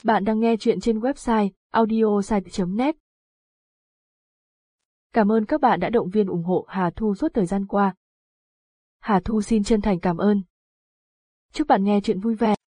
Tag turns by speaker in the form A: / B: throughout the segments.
A: Bạn đang nghe chuyện trên website audiosite.net. Cảm ơn các bạn đã động viên ủng hộ Hà Thu suốt thời gian qua. Hà Thu xin chân thành cảm ơn. Chúc bạn nghe chuyện vui vẻ.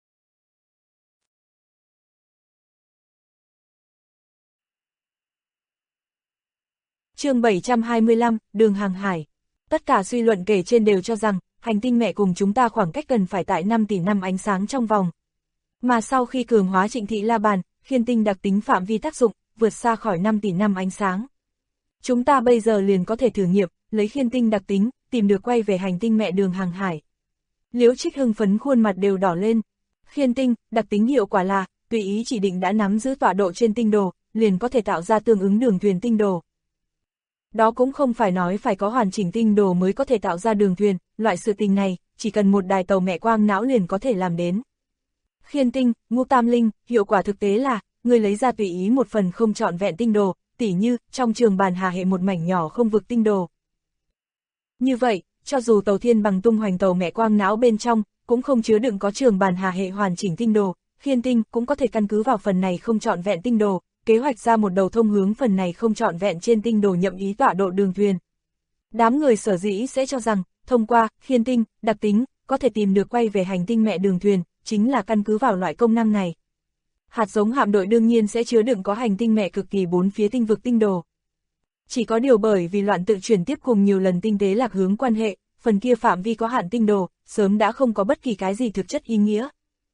B: Chương 725, Đường Hàng Hải. Tất cả suy luận kể trên đều cho rằng, hành tinh mẹ cùng chúng ta khoảng cách cần phải tại 5 tỷ năm ánh sáng trong vòng. Mà sau khi cường hóa Trịnh Thị La Bàn, khiên tinh đặc tính phạm vi tác dụng, vượt xa khỏi 5 tỷ năm ánh sáng. Chúng ta bây giờ liền có thể thử nghiệm, lấy khiên tinh đặc tính, tìm được quay về hành tinh mẹ Đường Hàng Hải. Liễu Trích hưng phấn khuôn mặt đều đỏ lên. Khiên tinh, đặc tính hiệu quả là, tùy ý chỉ định đã nắm giữ tọa độ trên tinh đồ, liền có thể tạo ra tương ứng đường thuyền tinh đồ. Đó cũng không phải nói phải có hoàn chỉnh tinh đồ mới có thể tạo ra đường thuyền, loại sự tình này, chỉ cần một đài tàu mẹ quang não liền có thể làm đến. Khiên tinh, ngũ tam linh, hiệu quả thực tế là, người lấy ra tùy ý một phần không trọn vẹn tinh đồ, tỉ như, trong trường bàn hà hệ một mảnh nhỏ không vực tinh đồ. Như vậy, cho dù tàu thiên bằng tung hoành tàu mẹ quang não bên trong, cũng không chứa đựng có trường bàn hà hệ hoàn chỉnh tinh đồ, khiên tinh cũng có thể căn cứ vào phần này không trọn vẹn tinh đồ, kế hoạch ra một đầu thông hướng phần này không trọn vẹn trên tinh đồ nhậm ý tọa độ đường thuyền. Đám người sở dĩ sẽ cho rằng, thông qua khiên tinh, đặc tính, có thể tìm được quay về hành tinh mẹ đường thuyền, chính là căn cứ vào loại công năng này. Hạt giống hạm đội đương nhiên sẽ chứa đựng có hành tinh mẹ cực kỳ bốn phía tinh vực tinh đồ. Chỉ có điều bởi vì loạn tự chuyển tiếp cùng nhiều lần tinh tế lạc hướng quan hệ, phần kia phạm vi có hạn tinh đồ, sớm đã không có bất kỳ cái gì thực chất ý nghĩa.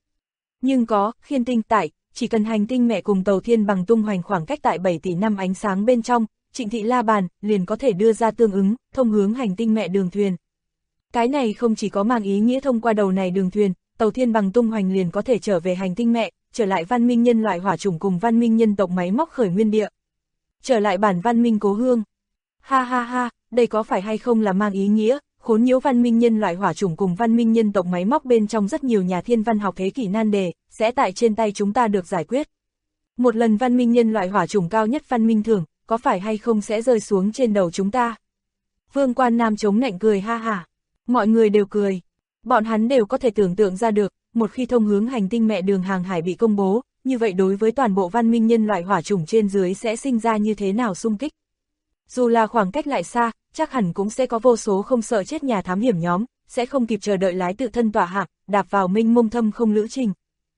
B: Nhưng có, khiên tinh tại, chỉ cần hành tinh mẹ cùng tàu thiên bằng tung hoành khoảng cách tại 7 tỷ năm ánh sáng bên trong, Trịnh Thị La Bàn liền có thể đưa ra tương ứng, thông hướng hành tinh mẹ đường thuyền. Cái này không chỉ có mang ý nghĩa thông qua đầu này đường thuyền, tàu thiên bằng tung hoành liền có thể trở về hành tinh mẹ, trở lại văn minh nhân loại hỏa chủng cùng văn minh nhân tộc máy móc khởi nguyên địa. Trở lại bản văn minh cố hương. Ha ha ha, đây có phải hay không là mang ý nghĩa, khốn nhiễu văn minh nhân loại hỏa chủng cùng văn minh nhân tộc máy móc bên trong rất nhiều nhà thiên văn học thế kỷ nan đề, sẽ tại trên tay chúng ta được giải quyết. Một lần văn minh nhân loại hỏa chủng cao nhất văn minh thưởng, có phải hay không sẽ rơi xuống trên đầu chúng ta? Vương Quan Nam chống nạnh cười ha hả. Mọi người đều cười. Bọn hắn đều có thể tưởng tượng ra được, một khi thông hướng hành tinh mẹ Đường Hàng Hải bị công bố, như vậy đối với toàn bộ văn minh nhân loại hỏa chủng trên dưới sẽ sinh ra như thế nào xung kích. Dù là khoảng cách lại xa, chắc hẳn cũng sẽ có vô số không sợ chết nhà thám hiểm nhóm, sẽ không kịp chờ đợi lái tự thân tỏa hạm, đạp vào mênh mông thâm không lữ trình.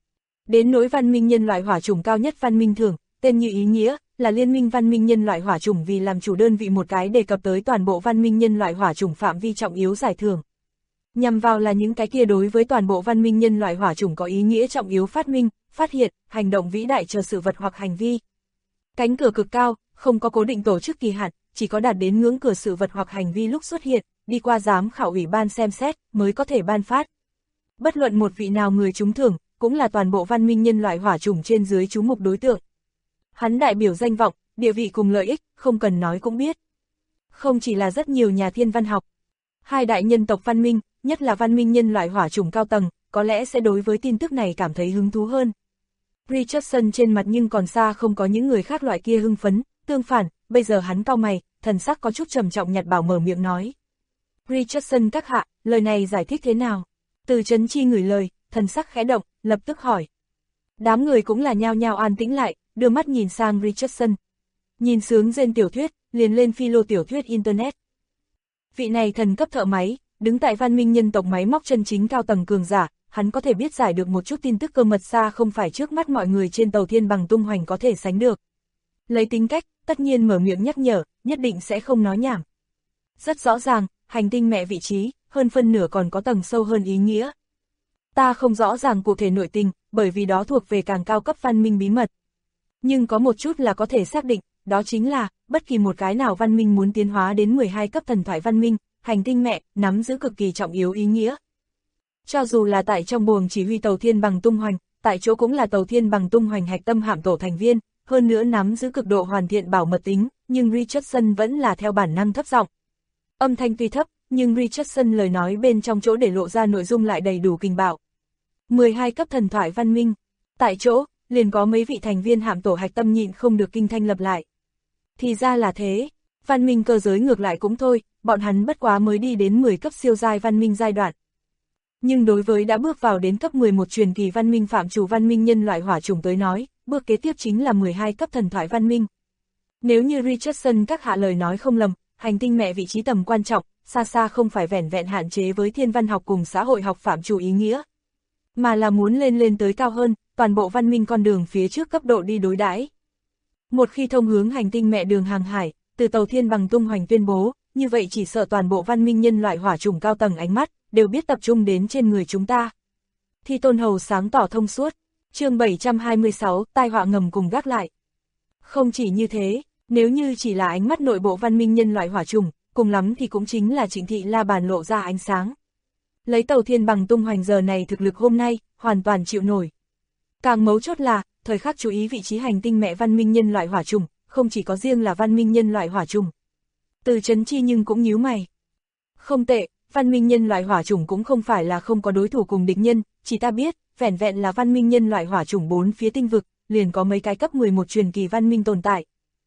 B: Đến nỗi văn minh nhân loại hỏa chủng cao nhất văn minh thưởng, tên như ý nghĩa, là liên minh văn minh nhân loại hỏa chủng vì làm chủ đơn vị một cái đề cập tới toàn bộ văn minh nhân loại hỏa chủng phạm vi trọng yếu giải thưởng. Nhằm vào là những cái kia đối với toàn bộ văn minh nhân loại hỏa chủng có ý nghĩa trọng yếu phát minh, phát hiện, hành động vĩ đại chờ sự vật hoặc hành vi. Cánh cửa cực cao, không có cố định tổ chức kỳ hạn, chỉ có đạt đến ngưỡng cửa sự vật hoặc hành vi lúc xuất hiện, đi qua giám khảo ủy ban xem xét, mới có thể ban phát. Bất luận một vị nào người trúng thưởng, cũng là toàn bộ văn minh nhân loại hỏa chủng trên dưới chú mục đối tượng. Hắn đại biểu danh vọng, địa vị cùng lợi ích, không cần nói cũng biết. Không chỉ là rất nhiều nhà thiên văn học, hai đại nhân tộc văn minh, nhất là văn minh nhân loại hỏa chủng cao tầng, có lẽ sẽ đối với tin tức này cảm thấy hứng thú hơn. Richardson trên mặt nhưng còn xa không có những người khác loại kia hưng phấn, tương phản, bây giờ hắn cau mày, thần sắc có chút trầm trọng nhạt bảo mở miệng nói. Richardson các hạ, lời này giải thích thế nào? Từ Chấn Chi ngửi lời, thần sắc khẽ động, lập tức hỏi. Đám người cũng là nhao nhao an tĩnh lại, đưa mắt nhìn sang Richardson. Nhìn sướng rên tiểu thuyết, liền lên philo tiểu thuyết Internet. Vị này thần cấp thợ máy, đứng tại văn minh nhân tộc máy móc chân chính cao tầng cường giả, hắn có thể biết giải được một chút tin tức cơ mật xa không phải trước mắt mọi người trên tàu thiên bằng tung hoành có thể sánh được. Lấy tính cách, tất nhiên mở miệng nhắc nhở, nhất định sẽ không nói nhảm. Rất rõ ràng, hành tinh mẹ vị trí, hơn phân nửa còn có tầng sâu hơn ý nghĩa. Ta không rõ ràng cụ thể nội tình, bởi vì đó thuộc về càng cao cấp văn minh bí mật. Nhưng có một chút là có thể xác định, đó chính là, bất kỳ một cái nào văn minh muốn tiến hóa đến 12 cấp thần thoại văn minh, hành tinh mẹ, nắm giữ cực kỳ trọng yếu ý nghĩa. Cho dù là tại trong buồng chỉ huy tàu thiên bằng tung hoành, tại chỗ cũng là tàu thiên bằng tung hoành hạch tâm hạm tổ thành viên, hơn nữa nắm giữ cực độ hoàn thiện bảo mật tính, nhưng Richardson vẫn là theo bản năng thấp giọng. Âm thanh tuy thấp, nhưng Richardson lời nói bên trong chỗ để lộ ra nội dung lại đầy đủ kinh bạo. 12 cấp thần thoại văn minh, tại chỗ, liền có mấy vị thành viên hạm tổ hạch tâm nhịn không được kinh thanh lập lại. Thì ra là thế, văn minh cơ giới ngược lại cũng thôi, bọn hắn bất quá mới đi đến 10 cấp siêu giai văn minh giai đoạn. Nhưng đối với đã bước vào đến cấp 11 truyền kỳ văn minh phạm trù văn minh nhân loại hỏa chủng tới nói, bước kế tiếp chính là 12 cấp thần thoại văn minh. Nếu như Richardson các hạ lời nói không lầm, hành tinh mẹ vị trí tầm quan trọng, xa xa không phải vẻn vẹn hạn chế với thiên văn học cùng xã hội học phạm trù ý nghĩa, mà là muốn lên tới cao hơn, toàn bộ văn minh con đường phía trước cấp độ đi đối đãi. Một khi thông hướng hành tinh mẹ đường hàng hải, từ tàu thiên bằng tung hoành tuyên bố, như vậy chỉ sợ toàn bộ văn minh nhân loại hỏa chủng cao tầng ánh mắt, đều biết tập trung đến trên người chúng ta. Thi Tôn Hầu sáng tỏ thông suốt, chương 726, tai họa ngầm cùng gác lại. Không chỉ như thế, nếu như chỉ là ánh mắt nội bộ văn minh nhân loại hỏa chủng, cùng lắm thì cũng chính là Trịnh Thị La Bàn lộ ra ánh sáng. Lấy tàu thiên bằng tung hoành giờ này thực lực hôm nay, hoàn toàn chịu nổi. Càng mấu chốt là, thời khắc chú ý vị trí hành tinh mẹ văn minh nhân loại hỏa chủng, không chỉ có riêng là văn minh nhân loại hỏa chủng. Từ Chấn Chi nhưng cũng nhíu mày. Không tệ, văn minh nhân loại hỏa chủng cũng không phải là không có đối thủ cùng địch nhân, chỉ ta biết, vẻn vẹn là văn minh nhân loại hỏa chủng 4 phía tinh vực, liền có mấy cái cấp 11 truyền kỳ văn minh tồn tại.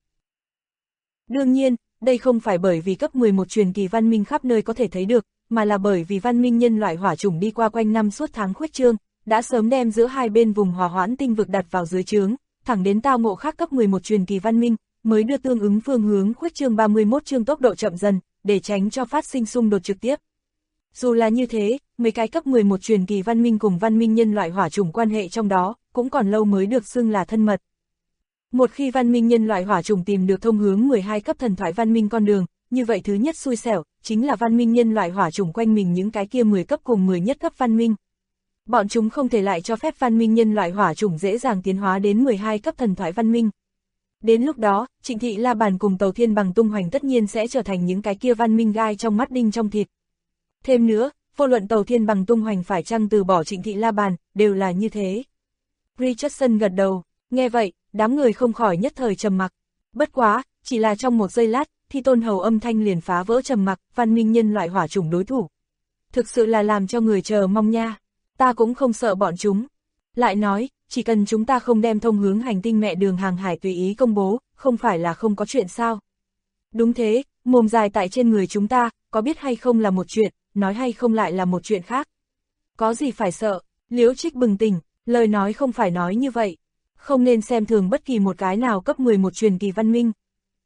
B: Đương nhiên, đây không phải bởi vì cấp 11 truyền kỳ văn minh khắp nơi có thể thấy được, mà là bởi vì văn minh nhân loại hỏa chủng đi qua quanh năm suốt tháng khuếch trương, đã sớm đem giữa hai bên vùng hòa hoãn tinh vực đặt vào dưới trướng, thẳng đến tao ngộ khác cấp 11 truyền kỳ văn minh, mới đưa tương ứng phương hướng khuếch trương 31 chương tốc độ chậm dần, để tránh cho phát sinh xung đột trực tiếp. Dù là như thế, mấy cái cấp 11 truyền kỳ văn minh cùng văn minh nhân loại hỏa chủng quan hệ trong đó, cũng còn lâu mới được xưng là thân mật. Một khi văn minh nhân loại hỏa chủng tìm được thông hướng 12 cấp thần thoại văn minh con đường, như vậy thứ nhất xui xẻo, chính là văn minh nhân loại hỏa chủng quanh mình những cái kia 10 cấp cùng 10 nhất cấp văn minh. Bọn chúng không thể lại cho phép văn minh nhân loại hỏa chủng dễ dàng tiến hóa đến 12 cấp thần thoại văn minh. Đến lúc đó, Trịnh Thị La Bàn cùng tàu thiên bằng tung hoành tất nhiên sẽ trở thành những cái kia văn minh gai trong mắt đinh trong thịt. Thêm nữa, vô luận tàu thiên bằng tung hoành phải chăng từ bỏ Trịnh Thị La Bàn, đều là như thế. Richardson gật đầu, nghe vậy, đám người không khỏi nhất thời trầm mặc. Bất quá, chỉ là trong một giây lát, Thi Tôn Hầu âm thanh liền phá vỡ trầm mặc, văn minh nhân loại hỏa chủng đối thủ. Thực sự là làm cho người chờ mong nha, ta cũng không sợ bọn chúng. Lại nói, chỉ cần chúng ta không đem thông hướng hành tinh mẹ đường hàng hải tùy ý công bố, không phải là không có chuyện sao. Đúng thế, mồm dài tại trên người chúng ta, có biết hay không là một chuyện, nói hay không lại là một chuyện khác. Có gì phải sợ, Liễu Trích bừng tỉnh, lời nói không phải nói như vậy. Không nên xem thường bất kỳ một cái nào cấp 11 truyền kỳ văn minh.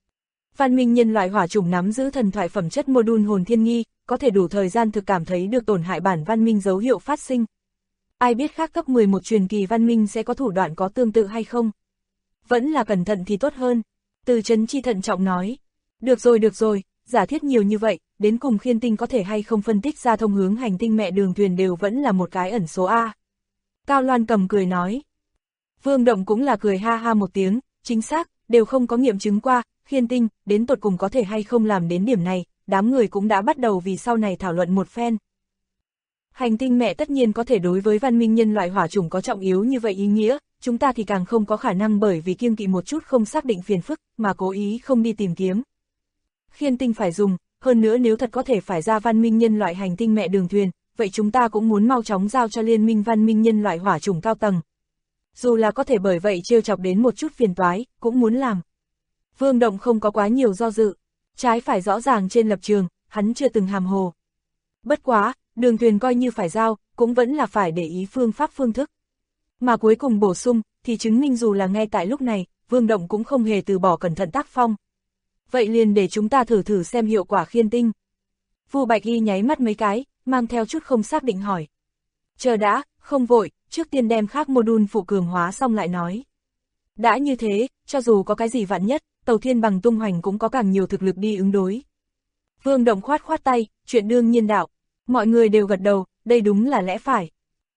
B: Văn minh nhân loại hỏa chủng nắm giữ thần thoại phẩm chất module hồn thiên nghi, có thể đủ thời gian thực cảm thấy được tổn hại bản văn minh dấu hiệu phát sinh. Ai biết khác cấp 11 truyền kỳ văn minh sẽ có thủ đoạn có tương tự hay không? Vẫn là cẩn thận thì tốt hơn. Từ Chấn Chi thận trọng nói. Được rồi, giả thiết nhiều như vậy, đến cùng Khiên Tinh có thể hay không phân tích ra thông hướng hành tinh mẹ đường thuyền đều vẫn là một cái ẩn số A. Cao Loan Cầm cười nói. Vương Động cũng là cười ha ha một tiếng, chính xác, đều không có nghiệm chứng qua, Khiên Tinh, đến tột cùng có thể hay không làm đến điểm này, đám người cũng đã bắt đầu vì sau này thảo luận một phen. Hành tinh mẹ tất nhiên có thể đối với văn minh nhân loại hỏa chủng có trọng yếu như vậy ý nghĩa, chúng ta thì càng không có khả năng bởi vì kiêng kỵ một chút không xác định phiền phức, mà cố ý không đi tìm kiếm. Khiên Tinh phải dùng, hơn nữa nếu thật có thể phải ra văn minh nhân loại hành tinh mẹ đường thuyền, vậy chúng ta cũng muốn mau chóng giao cho liên minh văn minh nhân loại hỏa chủng cao tầng. Dù là có thể bởi vậy trêu chọc đến một chút phiền toái, cũng muốn làm. Vương Động không có quá nhiều do dự, trái phải rõ ràng trên lập trường, hắn chưa từng hàm hồ. Bất quá, đường thuyền coi như phải giao, cũng vẫn là phải để ý phương pháp phương thức. Mà cuối cùng bổ sung, thì chứng minh dù là ngay tại lúc này, Vương Động cũng không hề từ bỏ cẩn thận tác phong. Vậy liền để chúng ta thử xem hiệu quả Khiên Tinh. Vu Bạch Y nháy mắt mấy cái, mang theo chút không xác định hỏi. Chờ đã, không vội, trước tiên đem khác module phụ cường hóa xong lại nói. Đã như thế, cho dù có cái gì vạn nhất, tàu thiên bằng tung hoành cũng có càng nhiều thực lực đi ứng đối. Vương Động khoát tay, chuyện đương nhiên đạo. Mọi người đều gật đầu, đây đúng là lẽ phải.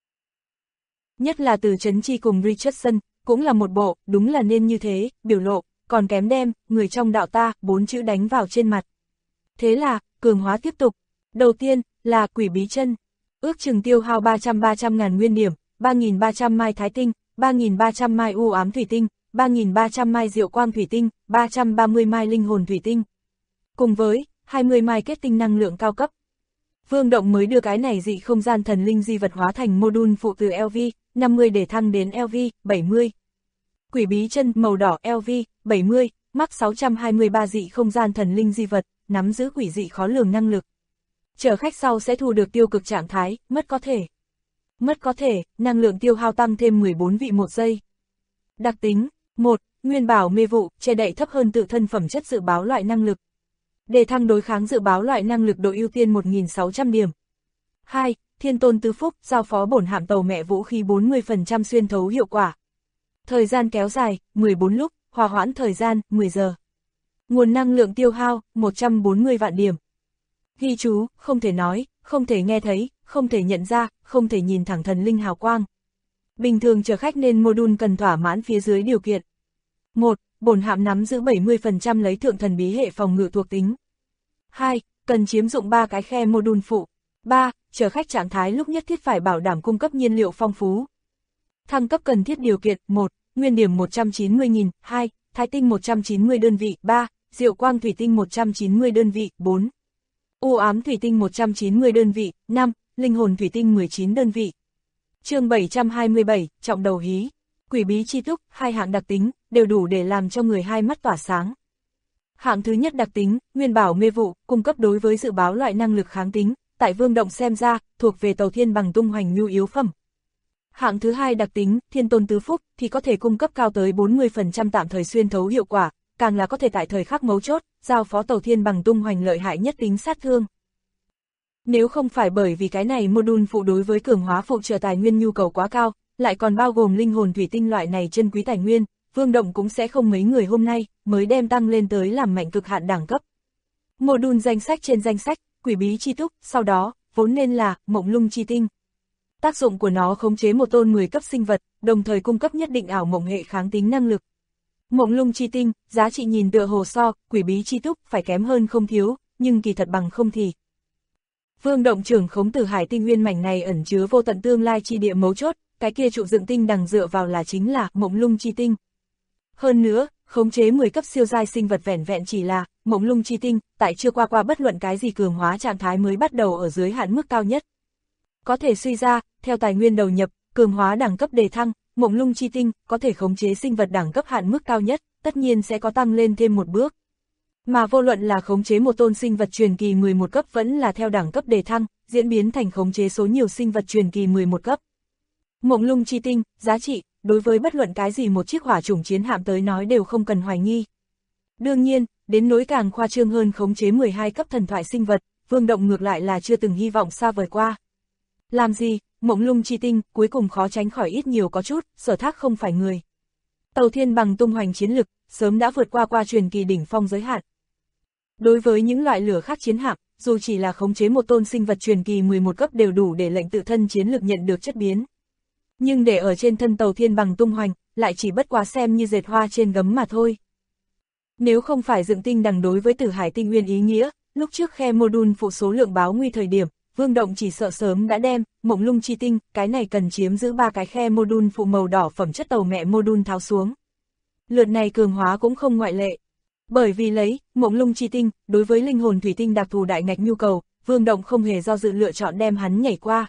B: Nhất là từ Chấn Chi cùng Richardson, cũng là một bộ, đúng là nên như thế, biểu lộ, còn kém đem, người trong đạo ta, 4 chữ đánh vào trên mặt. Thế là, cường hóa tiếp tục. Đầu tiên, là quỷ bí chân. Ước chừng tiêu hao 300 ngàn nguyên điểm, 3.300 mai thái tinh, 3.300 mai u ám thủy tinh, 3.300 mai diệu quang thủy tinh, 330 mai linh hồn thủy tinh. Cùng với, 20 mai kết tinh năng lượng cao cấp. Vương Động mới đưa cái này dị không gian thần linh di vật hóa thành module phụ từ LV, 50 để thăng đến LV, 70. Quỷ bí chân màu đỏ LV, 70, mắc 623 dị không gian thần linh di vật, nắm giữ quỷ dị khó lường năng lực. Chở khách sau sẽ thu được tiêu cực trạng thái, mất có thể. Mất có thể, năng lượng tiêu hao tăng thêm 14 vị 1 giây. Đặc tính, 1. Nguyên bảo mê vụ, che đậy thấp hơn tự thân phẩm chất dự báo loại năng lực. Đề thăng đối kháng dự báo loại năng lực độ ưu tiên 1.600 điểm. 2. Thiên tôn tứ phúc, giao phó bổn hạm tàu mẹ vũ khí 40% xuyên thấu hiệu quả. Thời gian kéo dài, 14 lúc, hòa hoãn thời gian, 10 giờ. Nguồn năng lượng tiêu hao, 140 vạn điểm. Ghi chú, không thể nói, không thể nghe thấy, không thể nhận ra, không thể nhìn thẳng thần linh hào quang. Bình thường chở khách nên module cần thỏa mãn phía dưới điều kiện. 1. Bổn hạm nắm giữ 70% lấy thượng thần bí hệ phòng ngự thuộc tính. 2. Cần chiếm dụng 3 cái khe module phụ. 3. Chở khách trạng thái lúc nhất thiết phải bảo đảm cung cấp nhiên liệu phong phú. Thăng cấp cần thiết điều kiện: 1. Nguyên điểm 190.000, 2. Thái tinh 190 đơn vị, 3. Diệu quang thủy tinh 190 đơn vị, 4. U ám thủy tinh 190 đơn vị, 5. Linh hồn thủy tinh 19 đơn vị. Chương 727, trọng đầu hí. Quỷ bí chi túc, 2 hạng đặc tính, đều đủ để làm cho người hai mắt tỏa sáng. Hạng thứ nhất đặc tính, nguyên bảo mê vụ, cung cấp đối với dự báo loại năng lực kháng tính, tại Vương Động xem ra, thuộc về tàu thiên bằng tung hoành nhu yếu phẩm. Hạng thứ hai đặc tính, thiên tôn tứ phúc, thì có thể cung cấp cao tới 40% tạm thời xuyên thấu hiệu quả, càng là có thể tại thời khắc mấu chốt, giao phó tàu thiên bằng tung hoành lợi hại nhất tính sát thương. Nếu không phải bởi vì cái này module phụ đối với cường hóa phụ trợ tài nguyên nhu cầu quá cao, lại còn bao gồm linh hồn thủy tinh loại này chân quý tài nguyên, Vương Động cũng sẽ không mấy người hôm nay mới đem tăng lên tới làm mạnh cực hạn đẳng cấp. Module danh sách trên danh sách, quỷ bí chi túc, sau đó, vốn nên là mộng lung chi tinh. Tác dụng của nó khống chế một tôn 10 cấp sinh vật, đồng thời cung cấp nhất định ảo mộng hệ kháng tính năng lực. Mộng lung chi tinh, giá trị nhìn tựa hồ so, quỷ bí chi túc phải kém hơn không thiếu, nhưng kỳ thật bằng không thì. Vương Động trưởng khống Tử Hải tinh nguyên mảnh này ẩn chứa vô tận tương lai chi địa mấu chốt, cái kia trụ dựng tinh đằng dựa vào là chính là mộng lung chi tinh. Hơn nữa, khống chế 10 cấp siêu giai sinh vật vẻn vẹn chỉ là mộng lung chi tinh, tại chưa qua bất luận cái gì cường hóa trạng thái mới bắt đầu ở dưới hạn mức cao nhất. Có thể suy ra, theo tài nguyên đầu nhập, cường hóa đẳng cấp đề thăng, mộng lung chi tinh có thể khống chế sinh vật đẳng cấp hạn mức cao nhất, tất nhiên sẽ có tăng lên thêm một bước. Mà vô luận là khống chế một tôn sinh vật truyền kỳ 11 cấp vẫn là theo đẳng cấp đề thăng, diễn biến thành khống chế số nhiều sinh vật truyền kỳ 11 cấp. Mộng lung chi tinh, giá trị, đối với bất luận cái gì một chiếc hỏa chủng chiến hạm tới nói đều không cần hoài nghi. Đương nhiên, đến nỗi càng khoa trương hơn khống chế 12 cấp thần thoại sinh vật, Vương Động ngược lại là chưa từng hy vọng xa vời qua. Làm gì, mộng lung chi tinh, cuối cùng khó tránh khỏi ít nhiều có chút, sở thác không phải người. Tàu thiên bằng tung hoành chiến lực, sớm đã vượt qua truyền kỳ đỉnh phong giới hạn. Đối với những loại lửa khác chiến hạm, dù chỉ là khống chế một tôn sinh vật truyền kỳ 11 cấp đều đủ để lệnh tự thân chiến lực nhận được chất biến. Nhưng để ở trên thân tàu thiên bằng tung hoành, lại chỉ bất quá xem như dệt hoa trên gấm mà thôi. Nếu không phải dựng tinh đằng đối với Tử Hải tinh nguyên ý nghĩa, lúc trước khe module phụ số lượng báo nguy thời điểm, Vương Động chỉ sợ sớm đã đem mộng lung chi tinh, cái này cần chiếm giữ 3 cái khe module phụ màu đỏ phẩm chất tàu mẹ module tháo xuống. Lượt này cường hóa cũng không ngoại lệ. Bởi vì lấy mộng lung chi tinh, đối với linh hồn thủy tinh đặc thù đại ngạch nhu cầu, Vương Động không hề do dự lựa chọn đem hắn nhảy qua.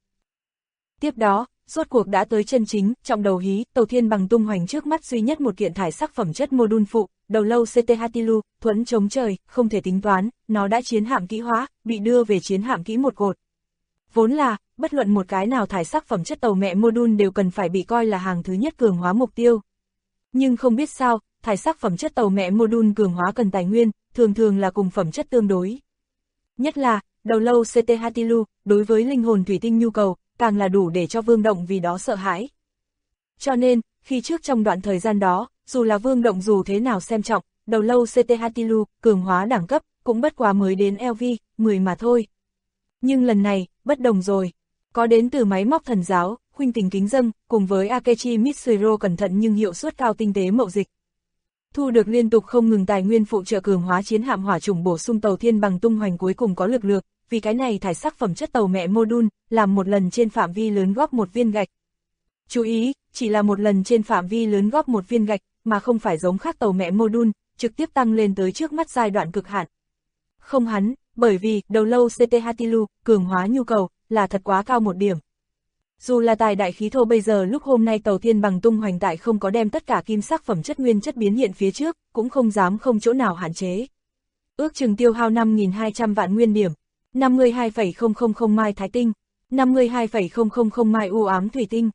B: Tiếp đó, rốt cuộc đã tới chân chính, trọng đầu hí, tàu thiên bằng tung hoành trước mắt duy nhất một kiện thải sắc phẩm chất module phụ, đầu lâu CT Hatilu, thuẫn chống trời, không thể tính toán, nó đã chiến hạm kỹ hóa, bị đưa về chiến hạm kỹ một cột. Vốn là, bất luận một cái nào thải sắc phẩm chất tàu mẹ module đều cần phải bị coi là hàng thứ nhất cường hóa mục tiêu. Nhưng không biết sao, thải sắc phẩm chất tàu mẹ module cường hóa cần tài nguyên, thường thường là cùng phẩm chất tương đối. Nhất là, đầu lâu CT Hatilu, đối với linh hồn thủy tinh nhu cầu, càng là đủ để cho Vương Động vì đó sợ hãi. Cho nên, khi trước trong đoạn thời gian đó, dù là Vương Động dù thế nào xem trọng, đầu lâu CT Hatilu, cường hóa đẳng cấp, cũng bất quá mới đến LV, 10 mà thôi. Nhưng lần này, bất đồng rồi. Có đến từ máy móc thần giáo, huynh tình kính dâng, cùng với Akechi Mitsuro cẩn thận nhưng hiệu suất cao tinh tế mậu dịch. Thu được liên tục không ngừng tài nguyên phụ trợ cường hóa chiến hạm hỏa chủng bổ sung tàu thiên bằng tung hoành cuối cùng có lực lượng, vì cái này thải sắc phẩm chất tàu mẹ module, làm một lần trên phạm vi lớn góp một viên gạch. Chú ý, chỉ là một lần trên phạm vi lớn góp một viên gạch, mà không phải giống khác tàu mẹ module, trực tiếp tăng lên tới trước mắt giai đoạn cực hạn. Không hắn, bởi vì đầu lâu CT Hatilu, cường hóa nhu cầu, là thật quá cao một điểm. Dù là tài đại khí thô bây giờ lúc hôm nay tàu thiên bằng tung hoành tại không có đem tất cả kim sắc phẩm chất nguyên chất biến hiện phía trước, cũng không dám không chỗ nào hạn chế. Ước chừng tiêu hao 5.200 vạn nguyên điểm. 52,000 mai thái tinh, 52,000 mai u ám thủy tinh,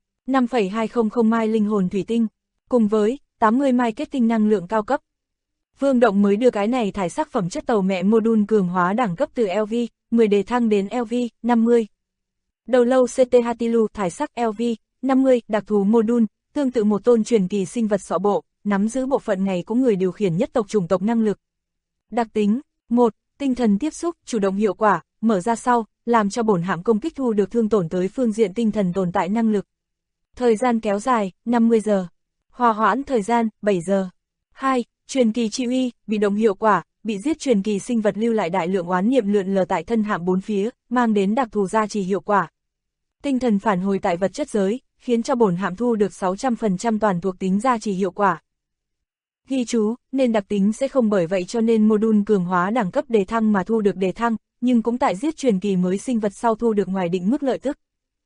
B: 5,200 mai linh hồn thủy tinh, cùng với 80 mai kết tinh năng lượng cao cấp. Vương Động mới đưa cái này thải sắc phẩm chất tàu mẹ module cường hóa đẳng cấp từ LV 10 đề thăng đến LV 50. Đầu lâu CT Hatilu thải sắc LV 50 đặc thù module, tương tự một tôn truyền kỳ sinh vật sọ bộ, nắm giữ bộ phận này của người điều khiển nhất tộc chủng tộc năng lực. Đặc tính 1. Tinh thần tiếp xúc, chủ động hiệu quả, mở ra sau, làm cho bổn hạm công kích thu được thương tổn tới phương diện tinh thần tồn tại năng lực. Thời gian kéo dài, 50 giờ. Hòa hoãn thời gian, 7 giờ. 2. Truyền kỳ trị uy, bị động hiệu quả, bị giết truyền kỳ sinh vật lưu lại đại lượng oán niệm lượn lờ tại thân hạm bốn phía, mang đến đặc thù gia trì hiệu quả. Tinh thần phản hồi tại vật chất giới, khiến cho bổn hạm thu được 600% toàn thuộc tính gia trì hiệu quả. Ghi chú, nên đặc tính sẽ không bởi vậy cho nên module cường hóa đẳng cấp đề thăng mà thu được đề thăng, nhưng cũng tại giết truyền kỳ mới sinh vật sau thu được ngoài định mức lợi tức.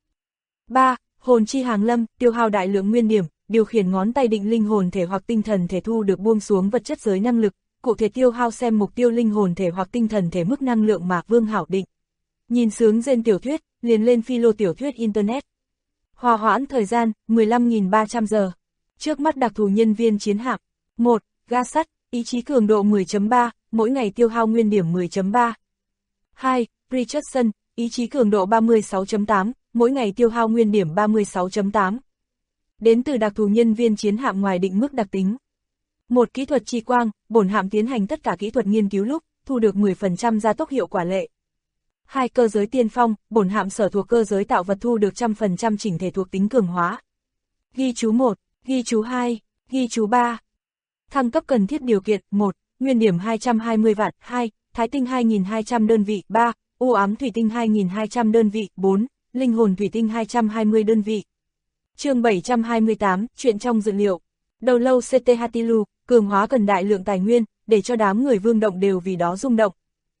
B: 3. Hồn chi hàng lâm, tiêu hao đại lượng nguyên điểm, điều khiển ngón tay định linh hồn thể hoặc tinh thần thể thu được buông xuống vật chất giới năng lực, cụ thể tiêu hao xem mục tiêu linh hồn thể hoặc tinh thần thể mức năng lượng mà Vương Hảo định. Nhìn sướng gen tiểu thuyết, liền lên philo tiểu thuyết Internet. Hòa hoãn thời gian, 15.300 giờ. Trước mắt đặc thù nhân viên chiến hạm. 1. Ga sắt, ý chí cường độ 10.3, mỗi ngày tiêu hao nguyên điểm 10.3. 2. Richardson, ý chí cường độ 36.8, mỗi ngày tiêu hao nguyên điểm 36.8. Đến từ đặc thù nhân viên chiến hạm ngoài định mức đặc tính. 1. Kỹ thuật chi quang, bổn hạm tiến hành tất cả kỹ thuật nghiên cứu lúc, thu được 10% gia tốc hiệu quả lệ. 2. Cơ giới tiên phong, bổn hạm sở thuộc cơ giới tạo vật thu được 100% chỉnh thể thuộc tính cường hóa. Ghi chú 1, ghi chú 2, ghi chú 3. Thăng cấp cần thiết điều kiện: 1. Nguyên điểm 220 vạn, 2. Thái tinh 2.200 đơn vị, 3. U ám thủy tinh 2.200 đơn vị, 4. Linh hồn thủy tinh 220 đơn vị. Chương 728, chuyện trong dự liệu. Đầu lâu CT Hatilu, cường hóa cần đại lượng tài nguyên, để cho đám người Vương Động đều vì đó rung động.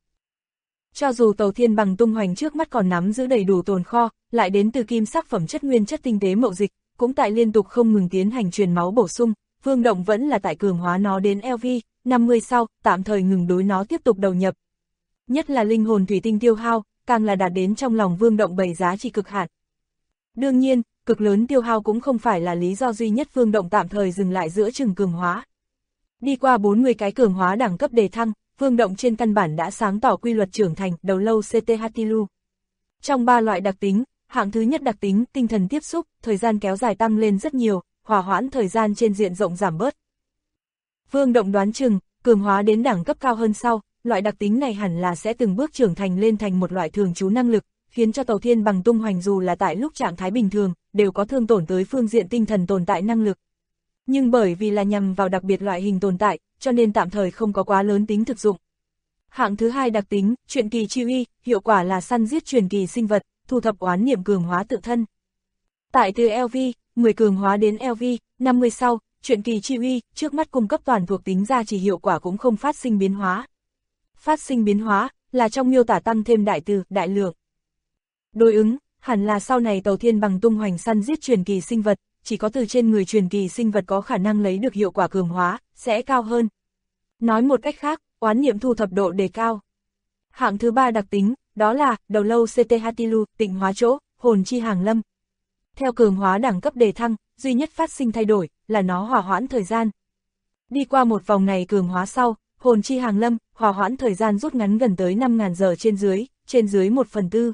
B: Cho dù tàu thiên bằng tung hoành trước mắt còn nắm giữ đầy đủ tồn kho, lại đến từ kim sắc phẩm chất nguyên chất tinh tế mậu dịch, cũng tại liên tục không ngừng tiến hành truyền máu bổ sung, Vương Động vẫn là tại cường hóa nó đến LV 50 sau, tạm thời ngừng đối nó tiếp tục đầu nhập. Nhất là linh hồn thủy tinh tiêu hao, càng là đạt đến trong lòng Vương Động bày giá trị cực hạn. Đương nhiên, cực lớn tiêu hao cũng không phải là lý do duy nhất Vương Động tạm thời dừng lại giữa chừng cường hóa. Đi qua 40 cái cường hóa đẳng cấp đề thăng, Vương Động trên căn bản đã sáng tỏ quy luật trưởng thành đầu lâu CT Hatilu. Trong 3 loại đặc tính, hạng thứ nhất đặc tính tinh thần tiếp xúc, thời gian kéo dài tăng lên rất nhiều, hòa hoãn thời gian trên diện rộng giảm bớt. Vương Động đoán chừng, cường hóa đến đẳng cấp cao hơn sau, loại đặc tính này hẳn là sẽ từng bước trưởng thành lên thành một loại thường trú năng lực, khiến cho tàu thiên bằng tung hoành dù là tại lúc trạng thái bình thường, đều có thương tổn tới phương diện tinh thần tồn tại năng lực. Nhưng bởi vì là nhằm vào đặc biệt loại hình tồn tại, cho nên tạm thời không có quá lớn tính thực dụng. Hạng thứ hai đặc tính, truyền kỳ chi uy, hiệu quả là săn giết truyền kỳ sinh vật, thu thập oán niệm cường hóa tự thân. Tại từ LV 10 cường hóa đến LV 50 sau, truyền kỳ chi uy, trước mắt cung cấp toàn thuộc tính gia trì hiệu quả cũng không phát sinh biến hóa. Phát sinh biến hóa là trong miêu tả tăng thêm đại từ, đại lượng. Đối ứng, hẳn là sau này tàu thiên bằng tung hoành săn giết truyền kỳ sinh vật, chỉ có từ trên người truyền kỳ sinh vật có khả năng lấy được hiệu quả cường hóa, sẽ cao hơn. Nói một cách khác, oán niệm thu thập độ đề cao. Hạng thứ ba đặc tính, đó là đầu lâu CT Hatilu, tịnh hóa chỗ, hồn chi hàng lâm. Theo cường hóa đẳng cấp đề thăng, duy nhất phát sinh thay đổi là nó hòa hoãn thời gian. Đi qua một vòng này cường hóa sau, hồn chi hàng lâm, hòa hoãn thời gian rút ngắn gần tới 5.000 giờ trên dưới 1/4.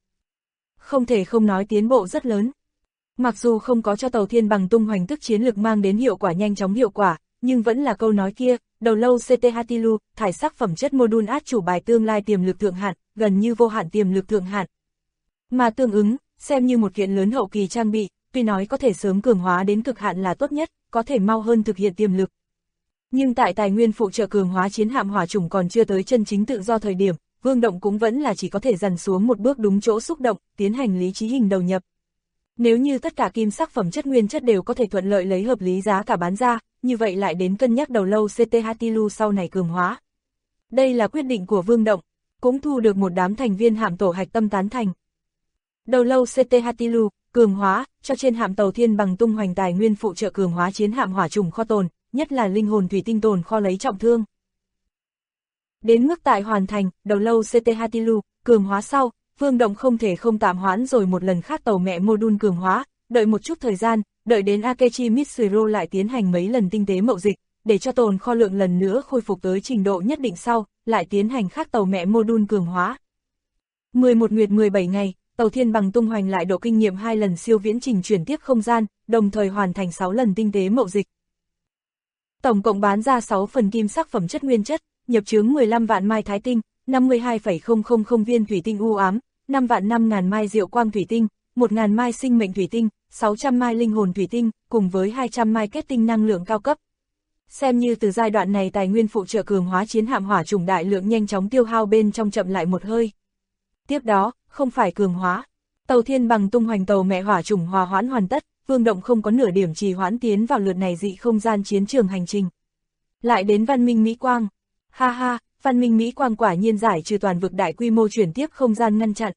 B: Không thể không nói tiến bộ rất lớn. Mặc dù không có cho tàu thiên bằng tung hoành tức chiến lực mang đến hiệu quả nhanh chóng hiệu quả, nhưng vẫn là câu nói kia, đầu lâu CT Hatilu, thải sắc phẩm chất module át chủ bài tương lai tiềm lực thượng hạn, gần như vô hạn tiềm lực thượng hạn. Mà tương ứng, xem như một kiện lớn hậu kỳ trang bị, tuy nói có thể sớm cường hóa đến cực hạn là tốt nhất, có thể mau hơn thực hiện tiềm lực. Nhưng tại tài nguyên phụ trợ cường hóa chiến hạm hỏa chủng còn chưa tới chân chính tự do thời điểm, Vương Động cũng vẫn là chỉ có thể dằn xuống một bước đúng chỗ xúc động, tiến hành lý trí hình đầu nhập. Nếu như tất cả kim sắc phẩm chất nguyên chất đều có thể thuận lợi lấy hợp lý giá cả bán ra, như vậy lại đến cân nhắc đầu lâu CT Hatilu sau này cường hóa. Đây là quyết định của Vương Động, cũng thu được một đám thành viên hạm tổ hạch tâm tán thành. Đầu lâu CT Hatilu, cường hóa, cho trên hạm tàu thiên bằng tung hoành tài nguyên phụ trợ cường hóa chiến hạm hỏa chủng kho tồn, nhất là linh hồn thủy tinh tồn kho lấy trọng thương. Đến mức tại hoàn thành, đầu lâu CT Hatilu, cường hóa sau, Vương Động không thể không tạm hoãn rồi một lần khác tàu mẹ module cường hóa, đợi một chút thời gian, đợi đến Akechi Mitsuru lại tiến hành mấy lần tinh tế mậu dịch, để cho tồn kho lượng lần nữa khôi phục tới trình độ nhất định sau, lại tiến hành khác tàu mẹ module cường hóa. 11 nguyệt 17 ngày, tàu Thiên Bằng tung hoành lại độ kinh nghiệm 2 lần siêu viễn trình chuyển tiếp không gian, đồng thời hoàn thành 6 lần tinh tế mậu dịch. Tổng cộng bán ra 6 phần kim sắc phẩm chất nguyên chất, nhập chướng 15 vạn mai thái tinh, 52,000 viên thủy tinh u ám, 5 vạn 5.000 mai diệu quang thủy tinh, 1.000 mai sinh mệnh thủy tinh, 600 mai linh hồn thủy tinh, cùng với 200 mai kết tinh năng lượng cao cấp. Xem như từ giai đoạn này tài nguyên phụ trợ cường hóa chiến hạm hỏa chủng đại lượng nhanh chóng tiêu hao bên trong chậm lại một hơi. Tiếp đó, không phải cường hóa. Tàu Thiên Bằng tung hoành tàu mẹ hỏa chủng hòa hoãn hoàn tất, Vương Động không có nửa điểm trì hoãn tiến vào lượt này dị không gian chiến trường hành trình. Lại đến văn minh Mỹ Quang. Ha ha, văn minh Mỹ Quang quả nhiên giải trừ toàn vực đại quy mô chuyển tiếp không gian ngăn chặn.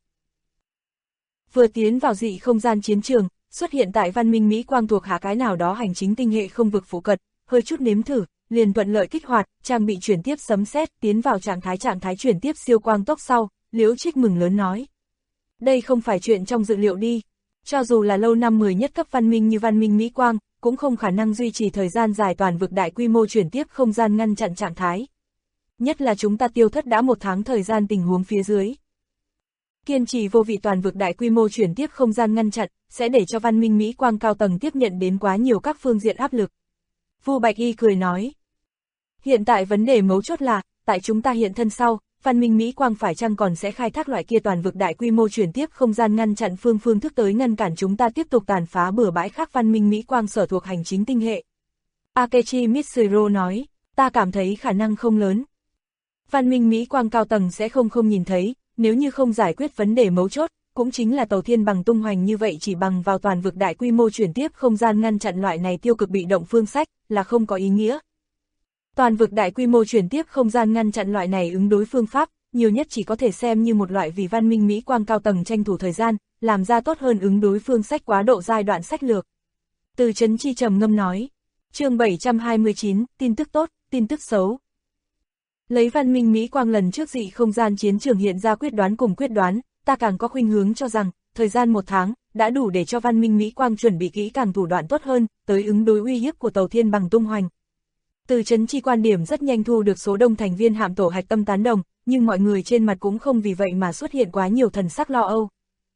B: Vừa tiến vào dị không gian chiến trường, xuất hiện tại văn minh Mỹ Quang thuộc hạ cái nào đó hành chính tinh hệ không vực phụ cận, hơi chút nếm thử, liền thuận lợi kích hoạt, trang bị chuyển tiếp sấm sét, tiến vào trạng thái chuyển tiếp siêu quang tốc sau, Liễu Trích mừng lớn nói. Đây không phải chuyện trong dự liệu đi, cho dù là lâu năm 10 nhất cấp văn minh như văn minh Mỹ Quang, cũng không khả năng duy trì thời gian dài toàn vực đại quy mô chuyển tiếp không gian ngăn chặn trạng thái. Nhất là chúng ta tiêu thất đã 1 tháng thời gian tình huống phía dưới. Kiên trì vô vị toàn vực đại quy mô chuyển tiếp không gian ngăn chặn, sẽ để cho văn minh Mỹ Quang cao tầng tiếp nhận đến quá nhiều các phương diện áp lực. Vu Bạch Y cười nói. Hiện tại vấn đề mấu chốt là, tại chúng ta hiện thân sau, văn minh Mỹ Quang phải chăng còn sẽ khai thác loại kia toàn vực đại quy mô chuyển tiếp không gian ngăn chặn phương thức tới ngăn cản chúng ta tiếp tục tàn phá bừa bãi khác văn minh Mỹ Quang sở thuộc hành chính tinh hệ. Akechi Mitsuru nói, ta cảm thấy khả năng không lớn. Văn minh Mỹ Quang cao tầng sẽ không nhìn thấy, nếu như không giải quyết vấn đề mấu chốt, cũng chính là tàu Thiên Bằng tung hoành như vậy chỉ bằng vào toàn vực đại quy mô chuyển tiếp không gian ngăn chặn loại này tiêu cực bị động phương sách, là không có ý nghĩa. Toàn vực đại quy mô chuyển tiếp không gian ngăn chặn loại này ứng đối phương pháp, nhiều nhất chỉ có thể xem như một loại vì văn minh Mỹ Quang cao tầng tranh thủ thời gian, làm ra tốt hơn ứng đối phương sách quá độ giai đoạn sách lược. Từ Chấn Chi trầm ngâm nói, chương 729, tin tức tốt, tin tức xấu. Lấy văn minh Mỹ Quang lần trước dị không gian chiến trường hiện ra quyết đoán, ta càng có khuynh hướng cho rằng, thời gian 1 tháng, đã đủ để cho văn minh Mỹ Quang chuẩn bị kỹ càng thủ đoạn tốt hơn, tới ứng đối uy hiếp của tàu Thiên Bằng tung hoành. Từ Chấn Chi quan điểm rất nhanh thu được số đông thành viên hạm tổ hạch tâm tán đồng, nhưng mọi người trên mặt cũng không vì vậy mà xuất hiện quá nhiều thần sắc lo âu.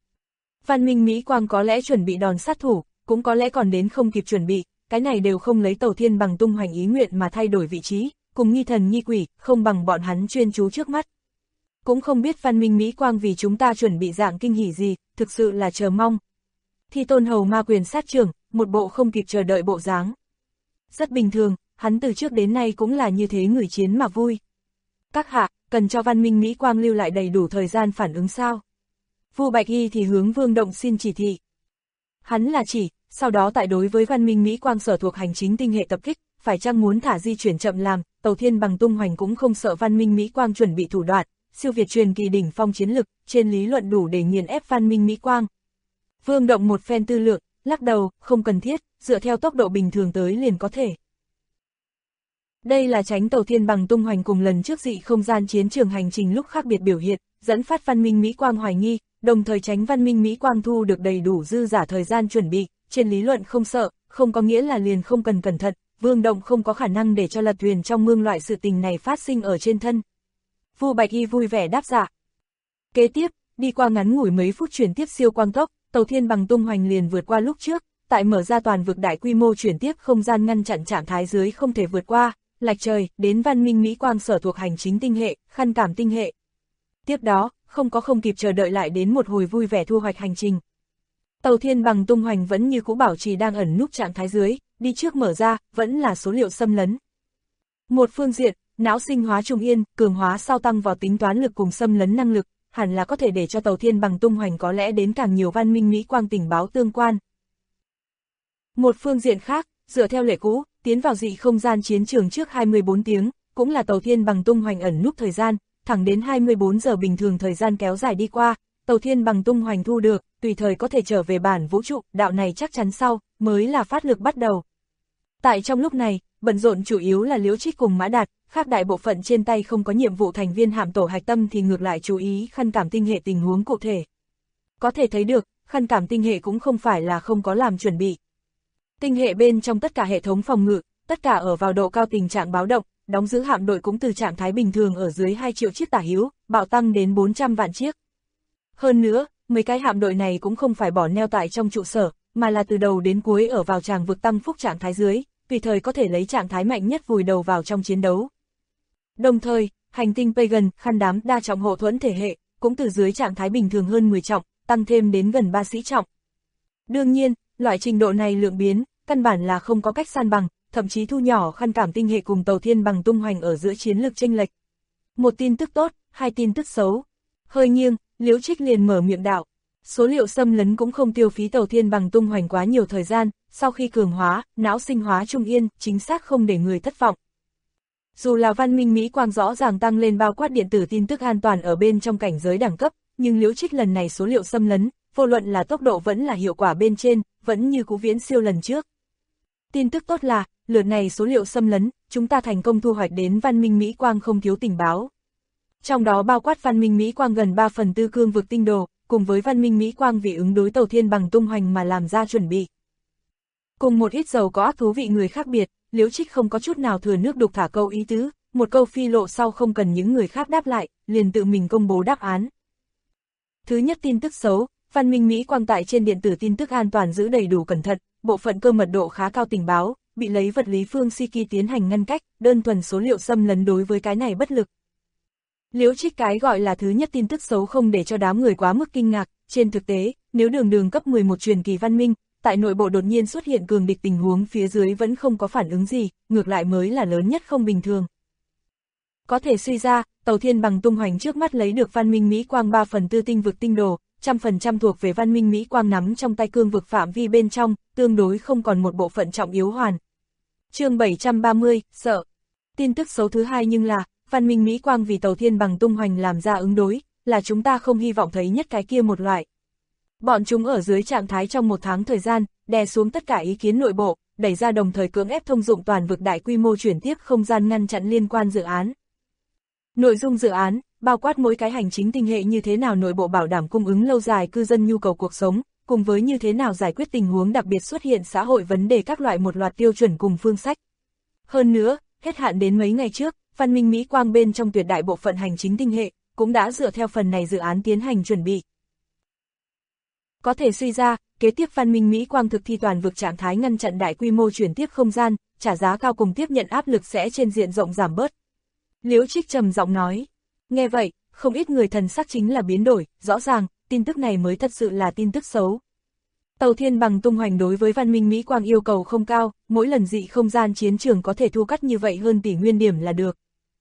B: Văn minh Mỹ Quang có lẽ chuẩn bị đòn sát thủ, cũng có lẽ còn đến không kịp chuẩn bị, cái này đều không lấy tàu Thiên Bằng tung hoành ý nguyện mà thay đổi vị trí, cùng nghi thần nghi quỷ, không bằng bọn hắn chuyên chú trước mắt. Cũng không biết văn minh Mỹ Quang vì chúng ta chuẩn bị dạng kinh hỉ gì, thực sự là chờ mong. Thi Tôn hầu ma quyền sát trưởng, một bộ không kịp chờ đợi bộ dáng. Rất bình thường, hắn từ trước đến nay cũng là như thế người chiến mà vui. Các hạ, cần cho văn minh Mỹ Quang lưu lại đầy đủ thời gian phản ứng sao? Vu Bạch Y thì hướng Vương Động xin chỉ thị. Hắn là chỉ, sau đó tại đối với văn minh Mỹ Quang sở thuộc hành chính tinh hệ tập kích, phải chăng muốn thả di chuyển chậm làm, tàu Thiên Bằng tung hoành cũng không sợ văn minh Mỹ Quang chuẩn bị thủ đoạn, siêu việt truyền kỳ đỉnh phong chiến lực, trên lý luận đủ để nghiền ép văn minh Mỹ Quang. Vương Động một phen tư lượng, lắc đầu, không cần thiết, dựa theo tốc độ bình thường tới liền có thể. Đây là tránh tàu Thiên Bằng tung hoành cùng lần trước dị không gian chiến trường hành trình lúc khác biệt biểu hiện, dẫn phát văn minh Mỹ Quang hoài nghi, đồng thời tránh văn minh Mỹ Quang thu được đầy đủ dư giả thời gian chuẩn bị, trên lý luận không sợ, không có nghĩa là liền không cần cẩn thận, Vương Động không có khả năng để cho lật thuyền trong mương loại sự tình này phát sinh ở trên thân. Vu Bạch Y vui vẻ đáp dạ. Kế tiếp, đi qua ngắn ngủi mấy phút chuyển tiếp siêu quang tốc, tàu Thiên Bằng tung hoành liền vượt qua lúc trước, tại mở ra toàn vực đại quy mô chuyển tiếp không gian ngăn chặn trạng thái dưới không thể vượt qua, lạch trời, đến văn minh Mỹ Quang sở thuộc hành chính tinh hệ, khăn cảm tinh hệ. Tiếp đó, không kịp chờ đợi lại đến một hồi vui vẻ thu hoạch hành trình. Tàu Thiên Bằng tung hoành vẫn như cũ bảo trì đang ẩn núp trạng thái dưới, đi trước mở ra, vẫn là số liệu xâm lấn. Một phương diện, não sinh hóa trùng yên, cường hóa sau tăng vào tính toán lực cùng xâm lấn năng lực, hẳn là có thể để cho tàu Thiên Bằng tung hoành có lẽ đến càng nhiều văn minh Mỹ Quang tình báo tương quan. Một phương diện khác, dựa theo lệ cũ, tiến vào dị không gian chiến trường trước 24 tiếng, cũng là tàu Thiên Bằng tung hoành ẩn núp thời gian, thẳng đến 24 giờ bình thường thời gian kéo dài đi qua, tàu Thiên Bằng tung hoành thu được, tùy thời có thể trở về bản vũ trụ, đạo này chắc chắn sau, mới là phát lực bắt đầu. Tại trong lúc này, bận rộn chủ yếu là Liễu Trích cùng Mã Đạt, khác đại bộ phận trên tay không có nhiệm vụ thành viên hạm tổ hạch tâm thì ngược lại chú ý khăn cảm tinh hệ tình huống cụ thể. Có thể thấy được, khăn cảm tinh hệ cũng không phải là không có làm chuẩn bị. Tinh hệ bên trong tất cả hệ thống phòng ngự, tất cả ở vào độ cao tình trạng báo động, đóng giữ hạm đội cũng từ trạng thái bình thường ở dưới 2 triệu chiếc tả hữu, bạo tăng đến 400 vạn chiếc. Hơn nữa, mấy cái hạm đội này cũng không phải bỏ neo tại trong trụ sở, mà là từ đầu đến cuối ở vào tràng vực tăng phúc trạng thái dưới, tùy thời có thể lấy trạng thái mạnh nhất vùi đầu vào trong chiến đấu. Đồng thời, hành tinh Pagan, khăn đám đa trọng hộ thuẫn thể hệ, cũng từ dưới trạng thái bình thường hơn 10 trọng, tăng thêm đến gần 3 sĩ trọng. Đương nhiên, loại trình độ này lượng biến, căn bản là không có cách san bằng, thậm chí thu nhỏ khăn cảm tinh hệ cùng tàu thiên bằng tung hoành ở giữa chiến lược chênh lệch. Một tin tức tốt, hai tin tức xấu. Hơi nghiêng, Liễu Trích liền mở miệng đạo. Số liệu xâm lấn cũng không tiêu phí tàu thiên bằng tung hoành quá nhiều thời gian, sau khi cường hóa, não sinh hóa trung yên, chính xác không để người thất vọng. Dù là văn minh Mỹ Quang rõ ràng tăng lên bao quát điện tử tin tức an toàn ở bên trong cảnh giới đẳng cấp, nhưng Liễu Trích lần này số liệu xâm lấn, vô luận là tốc độ vẫn là hiệu quả bên trên, vẫn như cú viễn siêu lần trước. Tin tức tốt là, lượt này số liệu xâm lấn, chúng ta thành công thu hoạch đến văn minh Mỹ Quang không thiếu tình báo. Trong đó bao quát văn minh Mỹ Quang gần 3/4 cương vực tinh đồ, cùng với văn minh Mỹ Quang vì ứng đối tàu thiên bằng tung hoành mà làm ra chuẩn bị. Cùng một ít dầu có ác thú vị người khác biệt, Liễu Trích không có chút nào thừa nước đục thả câu ý tứ, một câu phi lộ sau không cần những người khác đáp lại, liền tự mình công bố đáp án. Thứ nhất tin tức xấu, văn minh Mỹ Quang tại trên điện tử tin tức an toàn giữ đầy đủ cẩn thận, bộ phận cơ mật độ khá cao tình báo, bị lấy vật lý phương Siki tiến hành ngăn cách, đơn thuần số liệu xâm lấn đối với cái này bất lực. Liễu Trích cái gọi là thứ nhất tin tức xấu không để cho đám người quá mức kinh ngạc, trên thực tế, nếu đường cấp 11 truyền kỳ văn minh, tại nội bộ đột nhiên xuất hiện cường địch tình huống phía dưới vẫn không có phản ứng gì, ngược lại mới là lớn nhất không bình thường. Có thể suy ra, tàu thiên bằng tung hoành trước mắt lấy được văn minh Mỹ Quang 3/4 tinh vực tinh đồ, 100% thuộc về văn minh Mỹ Quang nắm trong tay cương vực phạm vi bên trong, tương đối không còn một bộ phận trọng yếu hoàn. Chương 730, sợ. Tin tức xấu thứ hai nhưng là, văn minh Mỹ Quang vì tàu thiên bằng tung hoành làm ra ứng đối, là chúng ta không hy vọng thấy nhất cái kia một loại. Bọn chúng ở dưới trạng thái trong 1 tháng thời gian, đè xuống tất cả ý kiến nội bộ, đẩy ra đồng thời cưỡng ép thông dụng toàn vực đại quy mô chuyển tiếp không gian ngăn chặn liên quan dự án. Nội dung dự án, bao quát mỗi cái hành chính tinh hệ như thế nào nội bộ bảo đảm cung ứng lâu dài cư dân nhu cầu cuộc sống, cùng với như thế nào giải quyết tình huống đặc biệt xuất hiện xã hội vấn đề các loại một loạt tiêu chuẩn cùng phương sách. Hơn nữa, hết hạn đến mấy ngày trước, văn minh Mỹ Quang bên trong tuyệt đại bộ phận hành chính tinh hệ, cũng đã dựa theo phần này dự án tiến hành chuẩn bị. Có thể suy ra, kế tiếp văn minh Mỹ Quang thực thi toàn vực trạng thái ngăn chặn đại quy mô chuyển tiếp không gian, trả giá cao cùng tiếp nhận áp lực sẽ trên diện rộng giảm bớt. Liễu Trích trầm giọng nói. Nghe vậy, không ít người thần sắc chính là biến đổi, rõ ràng, tin tức này mới thật sự là tin tức xấu. Tàu thiên bằng tung hoành đối với văn minh Mỹ Quang yêu cầu không cao, mỗi lần dị không gian chiến trường có thể thu cắt như vậy hơn tỷ nguyên điểm là được.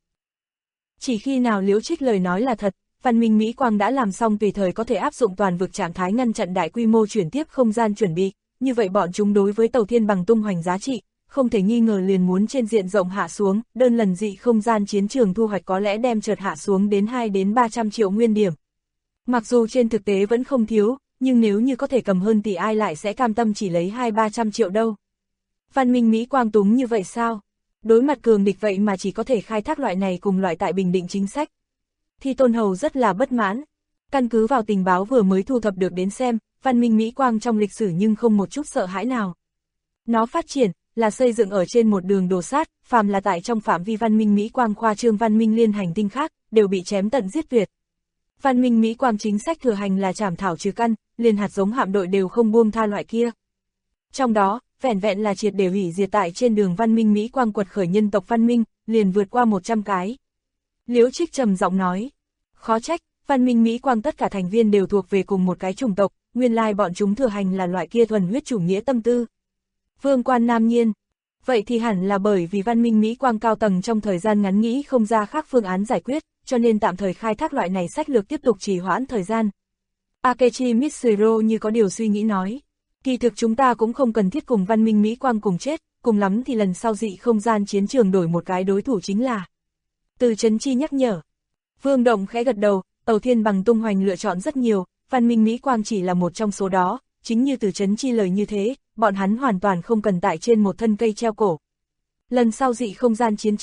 B: Chỉ khi nào Liễu Trích lời nói là thật, văn minh Mỹ Quang đã làm xong tùy thời có thể áp dụng toàn vực trạng thái ngăn chặn đại quy mô chuyển tiếp không gian chuẩn bị, như vậy bọn chúng đối với tàu thiên bằng tung hoành giá trị, không thể nghi ngờ liền muốn trên diện rộng hạ xuống, đơn lần dị không gian chiến trường thu hoạch có lẽ đem chợt hạ xuống đến 2 đến 300 triệu nguyên điểm. Mặc dù trên thực tế vẫn không thiếu, nhưng nếu như có thể cầm hơn tỷ ai lại sẽ cam tâm chỉ lấy 200-300 triệu đâu. Văn minh Mỹ Quang túng như vậy sao? Đối mặt cường địch vậy mà chỉ có thể khai thác loại này cùng loại tại bình định chính sách. Thi Tôn Hầu rất là bất mãn. Căn cứ vào tình báo vừa mới thu thập được đến xem, văn minh Mỹ Quang trong lịch sử nhưng không một chút sợ hãi nào. Nó phát triển, là xây dựng ở trên một đường đồ sát, phàm là tại trong phạm vi văn minh Mỹ Quang khoa trương văn minh liên hành tinh khác, đều bị chém tận giết tuyệt. Văn minh Mỹ Quang chính sách thừa hành là trảm thảo trừ căn, liền hạt giống hạm đội đều không buông tha loại kia. Trong đó, vẻn vẹn là triệt để hủy diệt tại trên đường văn minh Mỹ Quang quật khởi nhân tộc văn minh, liền vượt qua 100 cái. Liễu Trích trầm giọng nói, khó trách, văn minh Mỹ Quang tất cả thành viên đều thuộc về cùng một cái chủng tộc, nguyên lai bọn chúng thừa hành là loại kia thuần huyết chủ nghĩa tâm tư. Vương Quan Nam nhiên, vậy thì hẳn là bởi vì văn minh Mỹ Quang cao tầng trong thời gian ngắn nghĩ không ra khác phương án giải quyết, cho nên tạm thời khai thác loại này sách lược tiếp tục trì hoãn thời gian. Akechi Mitsuro như có điều suy nghĩ nói, kỳ thực chúng ta cũng không cần thiết cùng văn minh Mỹ Quang cùng chết, cùng lắm thì lần sau dị không gian chiến trường đổi một cái đối thủ chính là. Từ Chấn Chi nhắc nhở. Vương Động khẽ gật đầu, tàu thiên bằng tung hoành lựa chọn rất nhiều, văn minh Mỹ Quang chỉ là một trong số đó, chính như Từ Chấn Chi lời như thế, bọn hắn hoàn toàn không cần tại trên một thân cây treo cổ. Lần sau dị không gian chiến trường,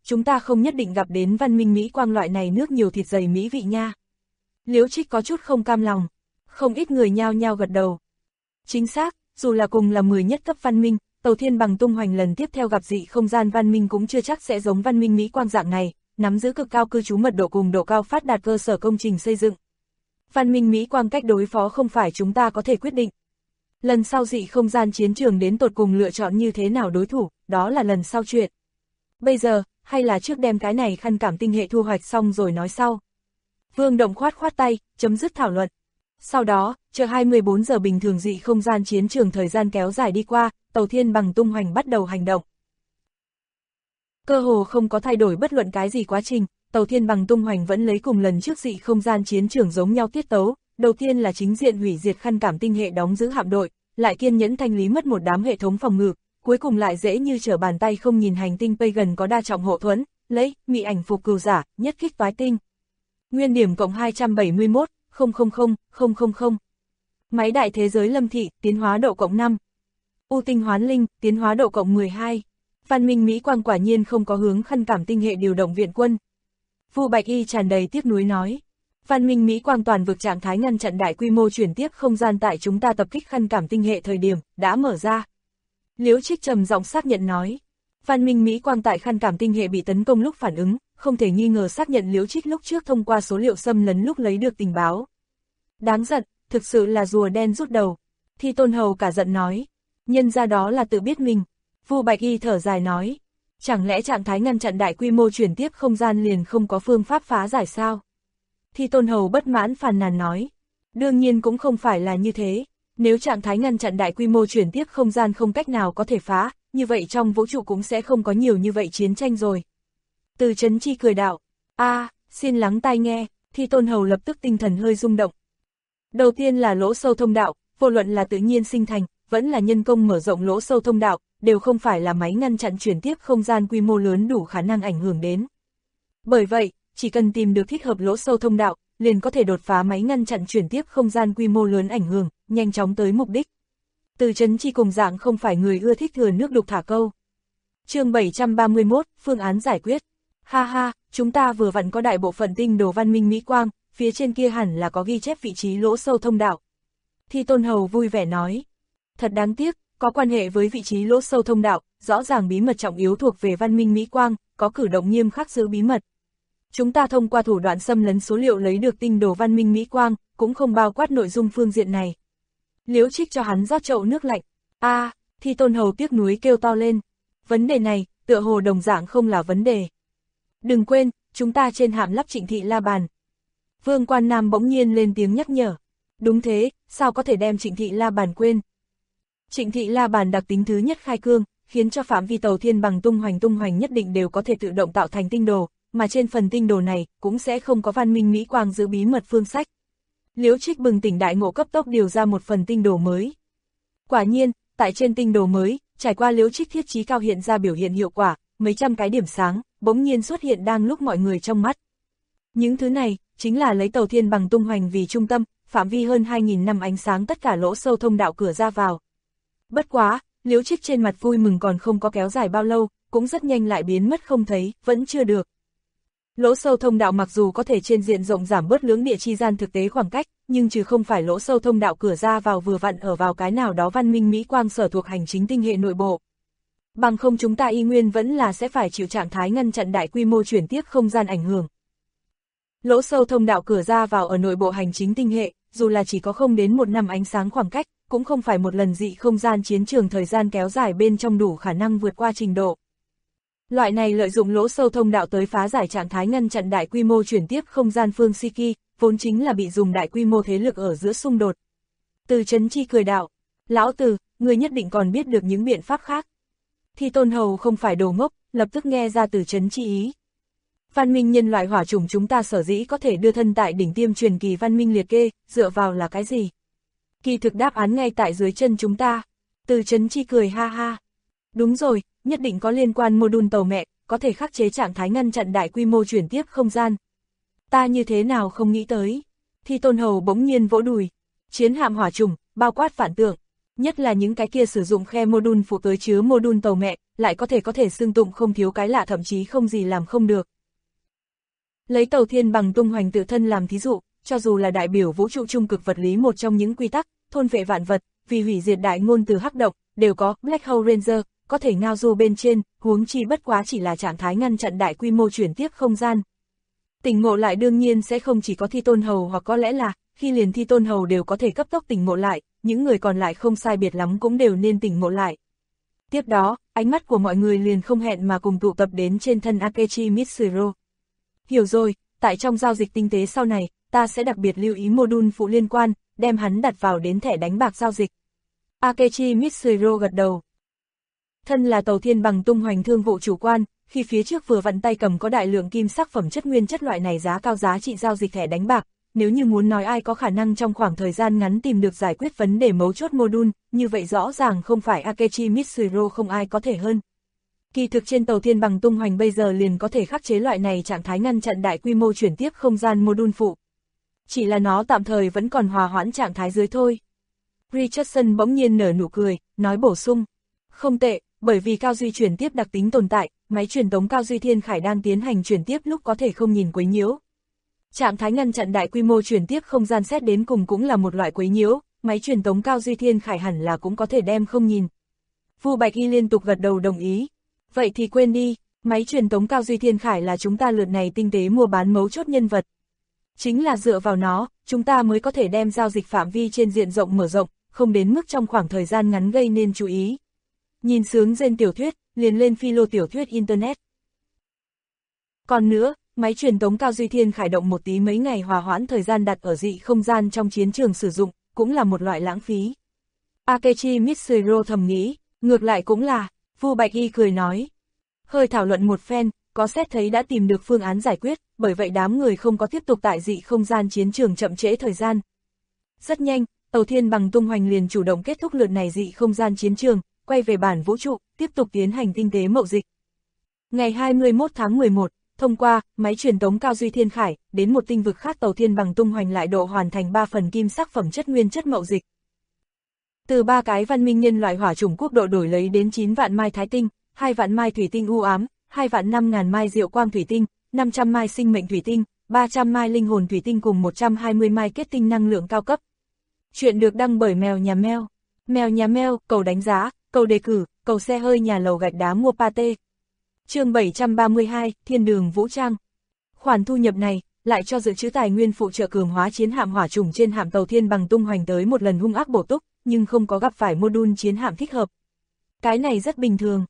B: chúng ta không nhất định gặp đến văn minh Mỹ quang loại này nước nhiều thịt dày mỹ vị nha. Liễu Trích có chút không cam lòng, không ít người nhao nhao gật đầu. Chính xác, dù là cùng là 10 nhất cấp văn minh, Tàu Thiên Bằng tung hoành lần tiếp theo gặp dị không gian văn minh cũng chưa chắc sẽ giống văn minh Mỹ quang dạng này, nắm giữ cực cao cư trú mật độ cùng độ cao phát đạt cơ sở công trình xây dựng. Văn minh Mỹ quang cách đối phó không phải chúng ta có thể quyết định. Lần sau dị không gian chiến trường đến tột cùng lựa chọn như thế nào đối thủ, đó là lần sau chuyện. Bây giờ, hay là trước đem cái này khăn cảm tinh hệ thu hoạch xong rồi nói sau. Vương Động khoát khoát tay, chấm dứt thảo luận. Sau đó, chờ 24 giờ bình thường dị không gian chiến trường thời gian kéo dài đi qua, Tàu Thiên Bằng tung hoành bắt đầu hành động. Cơ hồ không có thay đổi bất luận cái gì quá trình, Tàu Thiên Bằng tung hoành vẫn lấy cùng lần trước dị không gian chiến trường giống nhau tiết tấu, đầu tiên là chính diện hủy diệt khăn cảm tinh hệ đóng giữ hạm đội, lại kiên nhẫn thanh lý mất một đám hệ thống phòng ngự, cuối cùng lại dễ như trở bàn tay không nhìn hành tinh Pagan có đa trọng hộ thuẫn, lấy mị ảnh phục cừu giả, nhất kích toái tinh. Nguyên điểm cộng 271,000,000. Máy đại thế giới Lâm Thị, tiến hóa độ cộng 5. U tinh hoán linh, tiến hóa độ cộng 12. Văn minh Mỹ quang quả nhiên không có hướng khăn cảm tinh hệ điều động viện quân. Vu Bạch Y tràn đầy tiếc nuối nói. Văn minh Mỹ quang toàn vực trạng thái ngăn chặn đại quy mô chuyển tiếp không gian tại chúng ta tập kích khăn cảm tinh hệ thời điểm, đã mở ra. Liễu Trích trầm giọng xác nhận nói. Văn minh Mỹ quang tại khăn cảm tinh hệ bị tấn công lúc phản ứng, không thể nghi ngờ xác nhận Liễu Trích lúc trước thông qua số liệu xâm lấn lúc lấy được tình báo. Đáng giận, thực sự là rùa đen rút đầu. Thi Tôn Hầu cả giận nói. Nhân ra đó là tự biết mình. Vu Bạch Y thở dài nói. Chẳng lẽ trạng thái ngăn chặn đại quy mô chuyển tiếp không gian liền không có phương pháp phá giải sao? Thi Tôn Hầu bất mãn phàn nàn nói. Đương nhiên cũng không phải là như thế. Nếu trạng thái ngăn chặn đại quy mô chuyển tiếp không gian không cách nào có thể phá, như vậy trong vũ trụ cũng sẽ không có nhiều như vậy chiến tranh rồi. Từ Chấn Chi cười đạo. Xin lắng tai nghe. Thi Tôn Hầu lập tức tinh thần hơi rung động. Đầu tiên là lỗ sâu thông đạo, vô luận là tự nhiên sinh thành, vẫn là nhân công mở rộng lỗ sâu thông đạo, đều không phải là máy ngăn chặn chuyển tiếp không gian quy mô lớn đủ khả năng ảnh hưởng đến. Bởi vậy, chỉ cần tìm được thích hợp lỗ sâu thông đạo, liền có thể đột phá máy ngăn chặn chuyển tiếp không gian quy mô lớn ảnh hưởng, nhanh chóng tới mục đích. Từ Chấn Chi cùng dạng không phải người ưa thích thừa nước đục thả câu. Chương 731, phương án giải quyết. Ha ha, chúng ta vừa vặn có đại bộ phận tinh đồ văn minh Mỹ quang, phía trên kia hẳn là có ghi chép vị trí lỗ sâu thông đạo. Thi Tôn Hầu vui vẻ nói. Thật đáng tiếc, có quan hệ với vị trí lỗ sâu thông đạo, rõ ràng bí mật trọng yếu thuộc về văn minh Mỹ quang, có cử động nghiêm khắc giữ bí mật. Chúng ta thông qua thủ đoạn xâm lấn số liệu lấy được tinh đồ văn minh Mỹ quang, cũng không bao quát nội dung phương diện này. Liễu Trích cho hắn rót chậu nước lạnh. Thi Tôn Hầu tiếc nuối kêu to lên. Vấn đề này, tựa hồ đồng dạng không là vấn đề. Đừng quên, chúng ta trên hạm lắp Trịnh Thị La Bàn. Vương Quan Nam bỗng nhiên lên tiếng nhắc nhở. Đúng thế, sao có thể đem Trịnh Thị La Bàn quên? Trịnh Thị La Bàn đặc tính thứ nhất khai cương, khiến cho phạm vi Tàu Thiên Bằng tung hoành nhất định đều có thể tự động tạo thành tinh đồ, mà trên phần tinh đồ này cũng sẽ không có văn minh Mỹ quang giữ bí mật phương sách. Liễu Trích bừng tỉnh đại ngộ cấp tốc điều ra một phần tinh đồ mới. Quả nhiên, tại trên tinh đồ mới, trải qua Liễu Trích thiết trí cao hiện ra biểu hiện hiệu quả, mấy trăm cái điểm sáng, bỗng nhiên xuất hiện đang lúc mọi người trong mắt. Những thứ này, chính là lấy Tàu Thiên Bằng tung hoành vì trung tâm, phạm vi hơn 2.000 năm ánh sáng tất cả lỗ sâu thông đạo cửa ra vào. Bất quá, Liễu Trích trên mặt vui mừng còn không có kéo dài bao lâu, cũng rất nhanh lại biến mất không thấy, vẫn chưa được. Lỗ sâu thông đạo mặc dù có thể trên diện rộng giảm bớt lưỡng địa chi gian thực tế khoảng cách, nhưng trừ không phải lỗ sâu thông đạo cửa ra vào vừa vặn ở vào cái nào đó văn minh Mỹ quang sở thuộc hành chính tinh hệ nội bộ. Bằng không chúng ta y nguyên vẫn là sẽ phải chịu trạng thái ngăn chặn đại quy mô chuyển tiếp không gian ảnh hưởng. Lỗ sâu thông đạo cửa ra vào ở nội bộ hành chính tinh hệ, dù là chỉ có không đến 1 năm ánh sáng khoảng cách, cũng không phải một lần dị không gian chiến trường thời gian kéo dài bên trong đủ khả năng vượt qua trình độ. Loại này lợi dụng lỗ sâu thông đạo tới phá giải trạng thái ngăn chặn đại quy mô chuyển tiếp không gian phương Siki, vốn chính là bị dùng đại quy mô thế lực ở giữa xung đột. Từ Chấn Chi cười đạo, lão Từ, người nhất định còn biết được những biện pháp khác. Thi Tôn Hầu không phải đồ ngốc, lập tức nghe ra Từ Chấn Chi ý. Văn minh nhân loại hỏa chủng chúng ta sở dĩ có thể đưa thân tại đỉnh tiêm truyền kỳ văn minh liệt kê, dựa vào là cái gì? Kỳ thực đáp án ngay tại dưới chân chúng ta. Từ Chấn Chi cười ha ha. Đúng rồi, nhất định có liên quan module tàu mẹ, có thể khắc chế trạng thái ngăn chặn đại quy mô chuyển tiếp không gian. Ta như thế nào không nghĩ tới. Thi Tôn Hầu bỗng nhiên vỗ đùi. Chiến hạm hỏa chủng, bao quát phản tượng. Nhất là những cái kia sử dụng khe module phụ tới chứa module tàu mẹ, lại có thể xưng tụng không thiếu cái lạ, thậm chí không gì làm không được. Lấy tàu thiên bằng tung hoành tự thân làm thí dụ, cho dù là đại biểu vũ trụ trung cực vật lý một trong những quy tắc, thôn vệ vạn vật, vì hủy diệt đại ngôn từ hắc động, đều có Black Hole Ranger, có thể ngao du bên trên, huống chi bất quá chỉ là trạng thái ngăn chặn đại quy mô chuyển tiếp không gian. Tỉnh ngộ lại đương nhiên sẽ không chỉ có Thi Tôn Hầu, hoặc có lẽ là, khi liền Thi Tôn Hầu đều có thể cấp tốc tỉnh ngộ lại, những người còn lại không sai biệt lắm cũng đều nên tỉnh ngộ lại. Tiếp đó, ánh mắt của mọi người liền không hẹn mà cùng tụ tập đến trên thân Akechi Mitsuru. Hiểu rồi, tại trong giao dịch tinh tế sau này, ta sẽ đặc biệt lưu ý module phụ liên quan, đem hắn đặt vào đến thẻ đánh bạc giao dịch. Akechi Mitsuru gật đầu. Thân là tàu thiên bằng tung hoành thương vụ chủ quan, khi phía trước vừa vặn tay cầm có đại lượng kim sắc phẩm chất nguyên chất loại này giá cao giá trị giao dịch thẻ đánh bạc, nếu như muốn nói ai có khả năng trong khoảng thời gian ngắn tìm được giải quyết vấn đề mấu chốt module, như vậy rõ ràng không phải Akechi Mitsuru, không ai có thể hơn. Kỳ thực trên tàu thiên bằng tung hoành bây giờ liền có thể khắc chế loại này trạng thái ngăn chặn đại quy mô chuyển tiếp không gian module phụ. Chỉ là nó tạm thời vẫn còn hòa hoãn trạng thái dưới thôi. Richardson bỗng nhiên nở nụ cười, nói bổ sung. Không tệ, bởi vì cao duy chuyển tiếp đặc tính tồn tại, máy truyền tống cao duy thiên khải đang tiến hành chuyển tiếp lúc có thể không nhìn quấy nhiễu. Trạng thái ngăn chặn đại quy mô chuyển tiếp không gian xét đến cùng cũng là một loại quấy nhiễu, máy truyền tống cao duy thiên khải hẳn là cũng có thể đem không nhìn. Vu Bạch Y liên tục gật đầu đồng ý. Vậy thì quên đi, máy truyền tống cao duy thiên khải là chúng ta lượt này tinh tế mua bán mấu chốt nhân vật. Chính là dựa vào nó, chúng ta mới có thể đem giao dịch phạm vi trên diện rộng mở rộng, không đến mức trong khoảng thời gian ngắn gây nên chú ý. Nhìn sướng gen tiểu thuyết, liền lên philo tiểu thuyết Internet. Còn nữa, máy truyền tống cao duy thiên khải động một tí mấy ngày hòa hoãn thời gian đặt ở dị không gian trong chiến trường sử dụng, cũng là một loại lãng phí. Akechi Mitsuru thầm nghĩ, ngược lại cũng là, Vu Bạch Y cười nói. Hơi thảo luận một phen, có xét thấy đã tìm được phương án giải quyết, bởi vậy đám người không có tiếp tục tại dị không gian chiến trường chậm trễ thời gian. Rất nhanh, tàu thiên bằng tung hoành liền chủ động kết thúc lượt này dị không gian chiến trường, quay về bản vũ trụ, tiếp tục tiến hành tinh tế mậu dịch. Ngày 21 tháng 11, thông qua máy truyền tống cao duy thiên khải, đến một tinh vực khác tàu thiên bằng tung hoành lại độ hoàn thành 3 phần kim sắc phẩm chất nguyên chất mậu dịch. Từ 3 cái văn minh nhân loại hỏa chủng quốc độ đổi lấy đến 9 vạn mai thái tinh, 2 vạn mai thủy tinh u ám, 2 vạn 5.000 mai diệu quang thủy tinh, 500 mai sinh mệnh thủy tinh, 300 mai linh hồn thủy tinh cùng 120 mai kết tinh năng lượng cao cấp. Chuyện được đăng bởi Mèo Nhà Mèo. Mèo Nhà Mèo, cầu đánh giá, cầu đề cử, cầu xe hơi nhà lầu gạch đá mua pate. Chương 732, Thiên đường vũ trang. Khoản thu nhập này lại cho dự trữ tài nguyên phụ trợ cường hóa chiến hạm hỏa chủng trên hạm tàu thiên bằng tung hoành tới một lần hung ác bổ túc, nhưng không có gặp phải module chiến hạm thích hợp. Cái này rất bình thường.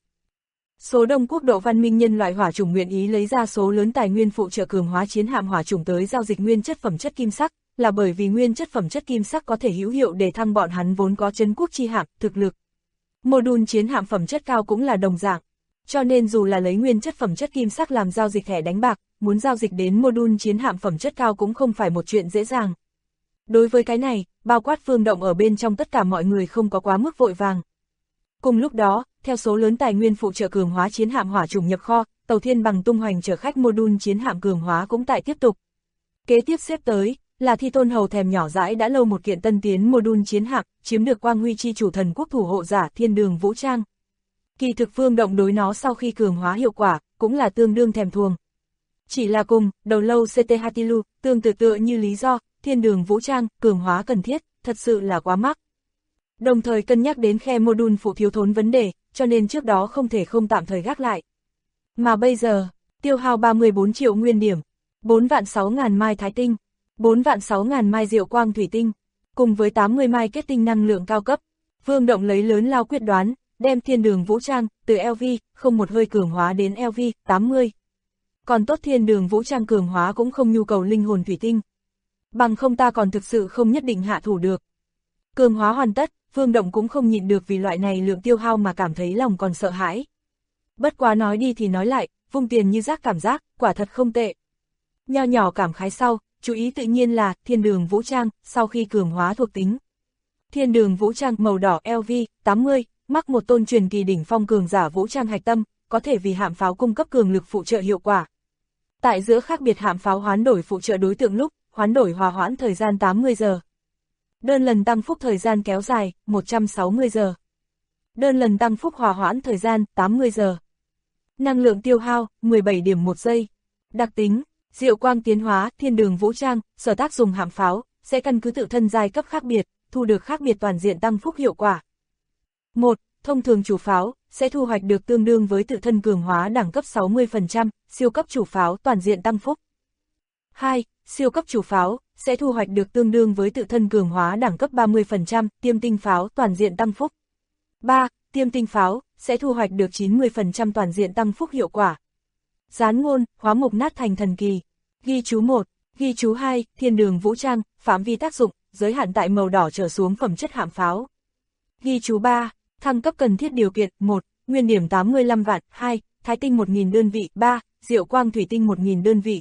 B: Số đông quốc độ văn minh nhân loại hỏa chủng nguyện ý lấy ra số lớn tài nguyên phụ trợ cường hóa chiến hạm hỏa chủng tới giao dịch nguyên chất phẩm chất kim sắc, là bởi vì nguyên chất phẩm chất kim sắc có thể hữu hiệu để thăng bọn hắn vốn có trấn quốc chi hạm, thực lực. Module chiến hạm phẩm chất cao cũng là đồng dạng. Cho nên dù là lấy nguyên chất phẩm chất kim sắc làm giao dịch thẻ đánh bạc, muốn giao dịch đến module chiến hạm phẩm chất cao cũng không phải một chuyện dễ dàng. Đối với cái này, bao quát Phương Động ở bên trong tất cả mọi người không có quá mức vội vàng. Cùng lúc đó, theo số lớn tài nguyên phụ trợ cường hóa chiến hạm hỏa chủng nhập kho, tàu thiên bằng tung hoành chở khách module chiến hạm cường hóa cũng tại tiếp tục. Kế tiếp xếp tới, là Thi Tôn Hầu thèm nhỏ dãi đã lâu một kiện tân tiến module chiến hạm, chiếm được quang huy chi chủ thần quốc thủ hộ giả thiên đường vũ trang. Kỳ thực Phương Động đối nó sau khi cường hóa hiệu quả, cũng là tương đương thèm thuồng. Chỉ là cùng, đầu lâu CT Hatilu, tương tự tựa như lý do, thiên đường vũ trang, cường hóa cần thiết, thật sự là quá mắc. Đồng thời cân nhắc đến khe module phụ thiếu thốn vấn đề, cho nên trước đó không thể không tạm thời gác lại. Mà bây giờ, tiêu hao 34 triệu nguyên điểm, 4.600.000 mai thái tinh, 4.600.000 mai diệu quang thủy tinh, cùng với 80 mai kết tinh năng lượng cao cấp, Phương Động lấy lớn lao quyết đoán, đem thiên đường vũ trang, từ LV, không một hơi cường hóa đến LV, 80. Còn tốt thiên đường vũ trang cường hóa cũng không nhu cầu linh hồn thủy tinh. Bằng không ta còn thực sự không nhất định hạ thủ được. Cường hóa hoàn tất, Phương Động cũng không nhịn được vì loại này lượng tiêu hao mà cảm thấy lòng còn sợ hãi. Bất quá nói đi thì nói lại, vung tiền như rác cảm giác, quả thật không tệ. Nho nhỏ cảm khái sau, chú ý tự nhiên là thiên đường vũ trang, sau khi cường hóa thuộc tính. Thiên đường vũ trang màu đỏ LV, 80, mắc một tôn truyền kỳ đỉnh phong cường giả vũ trang hạch tâm, có thể vì hạm pháo cung cấp cường lực phụ trợ hiệu quả. Tại giữa khác biệt hạm pháo hoán đổi phụ trợ đối tượng lúc, hoán đổi hòa hoãn thời gian 80 giờ. Đơn lần tăng phúc thời gian kéo dài, 160 giờ. Đơn lần tăng phúc hòa hoãn thời gian, 80 giờ. Năng lượng tiêu hao, 17 điểm một giây. Đặc tính, diệu quang tiến hóa, thiên đường vũ trang, sở tác dùng hạm pháo, sẽ căn cứ tự thân giai cấp khác biệt, thu được khác biệt toàn diện tăng phúc hiệu quả. 1. Thông thường chủ pháo, sẽ thu hoạch được tương đương với tự thân cường hóa đẳng cấp 60%, siêu cấp chủ pháo toàn diện tăng phúc. 2. Siêu cấp chủ pháo, sẽ thu hoạch được tương đương với tự thân cường hóa đẳng cấp 30%, tiêm tinh pháo toàn diện tăng phúc. 3. Tiêm tinh pháo, sẽ thu hoạch được 90% toàn diện tăng phúc hiệu quả. Gián ngôn, hóa mục nát thành thần kỳ. Ghi chú 1, ghi chú 2, thiên đường vũ trang, phạm vi tác dụng, giới hạn tại màu đỏ trở xuống phẩm chất hạm pháo. Ghi chú 3, thăng cấp cần thiết điều kiện, 1, nguyên điểm 85 vạn, 2, thái tinh 1.000 đơn vị, 3, diệu quang thủy tinh 1.000 đơn vị.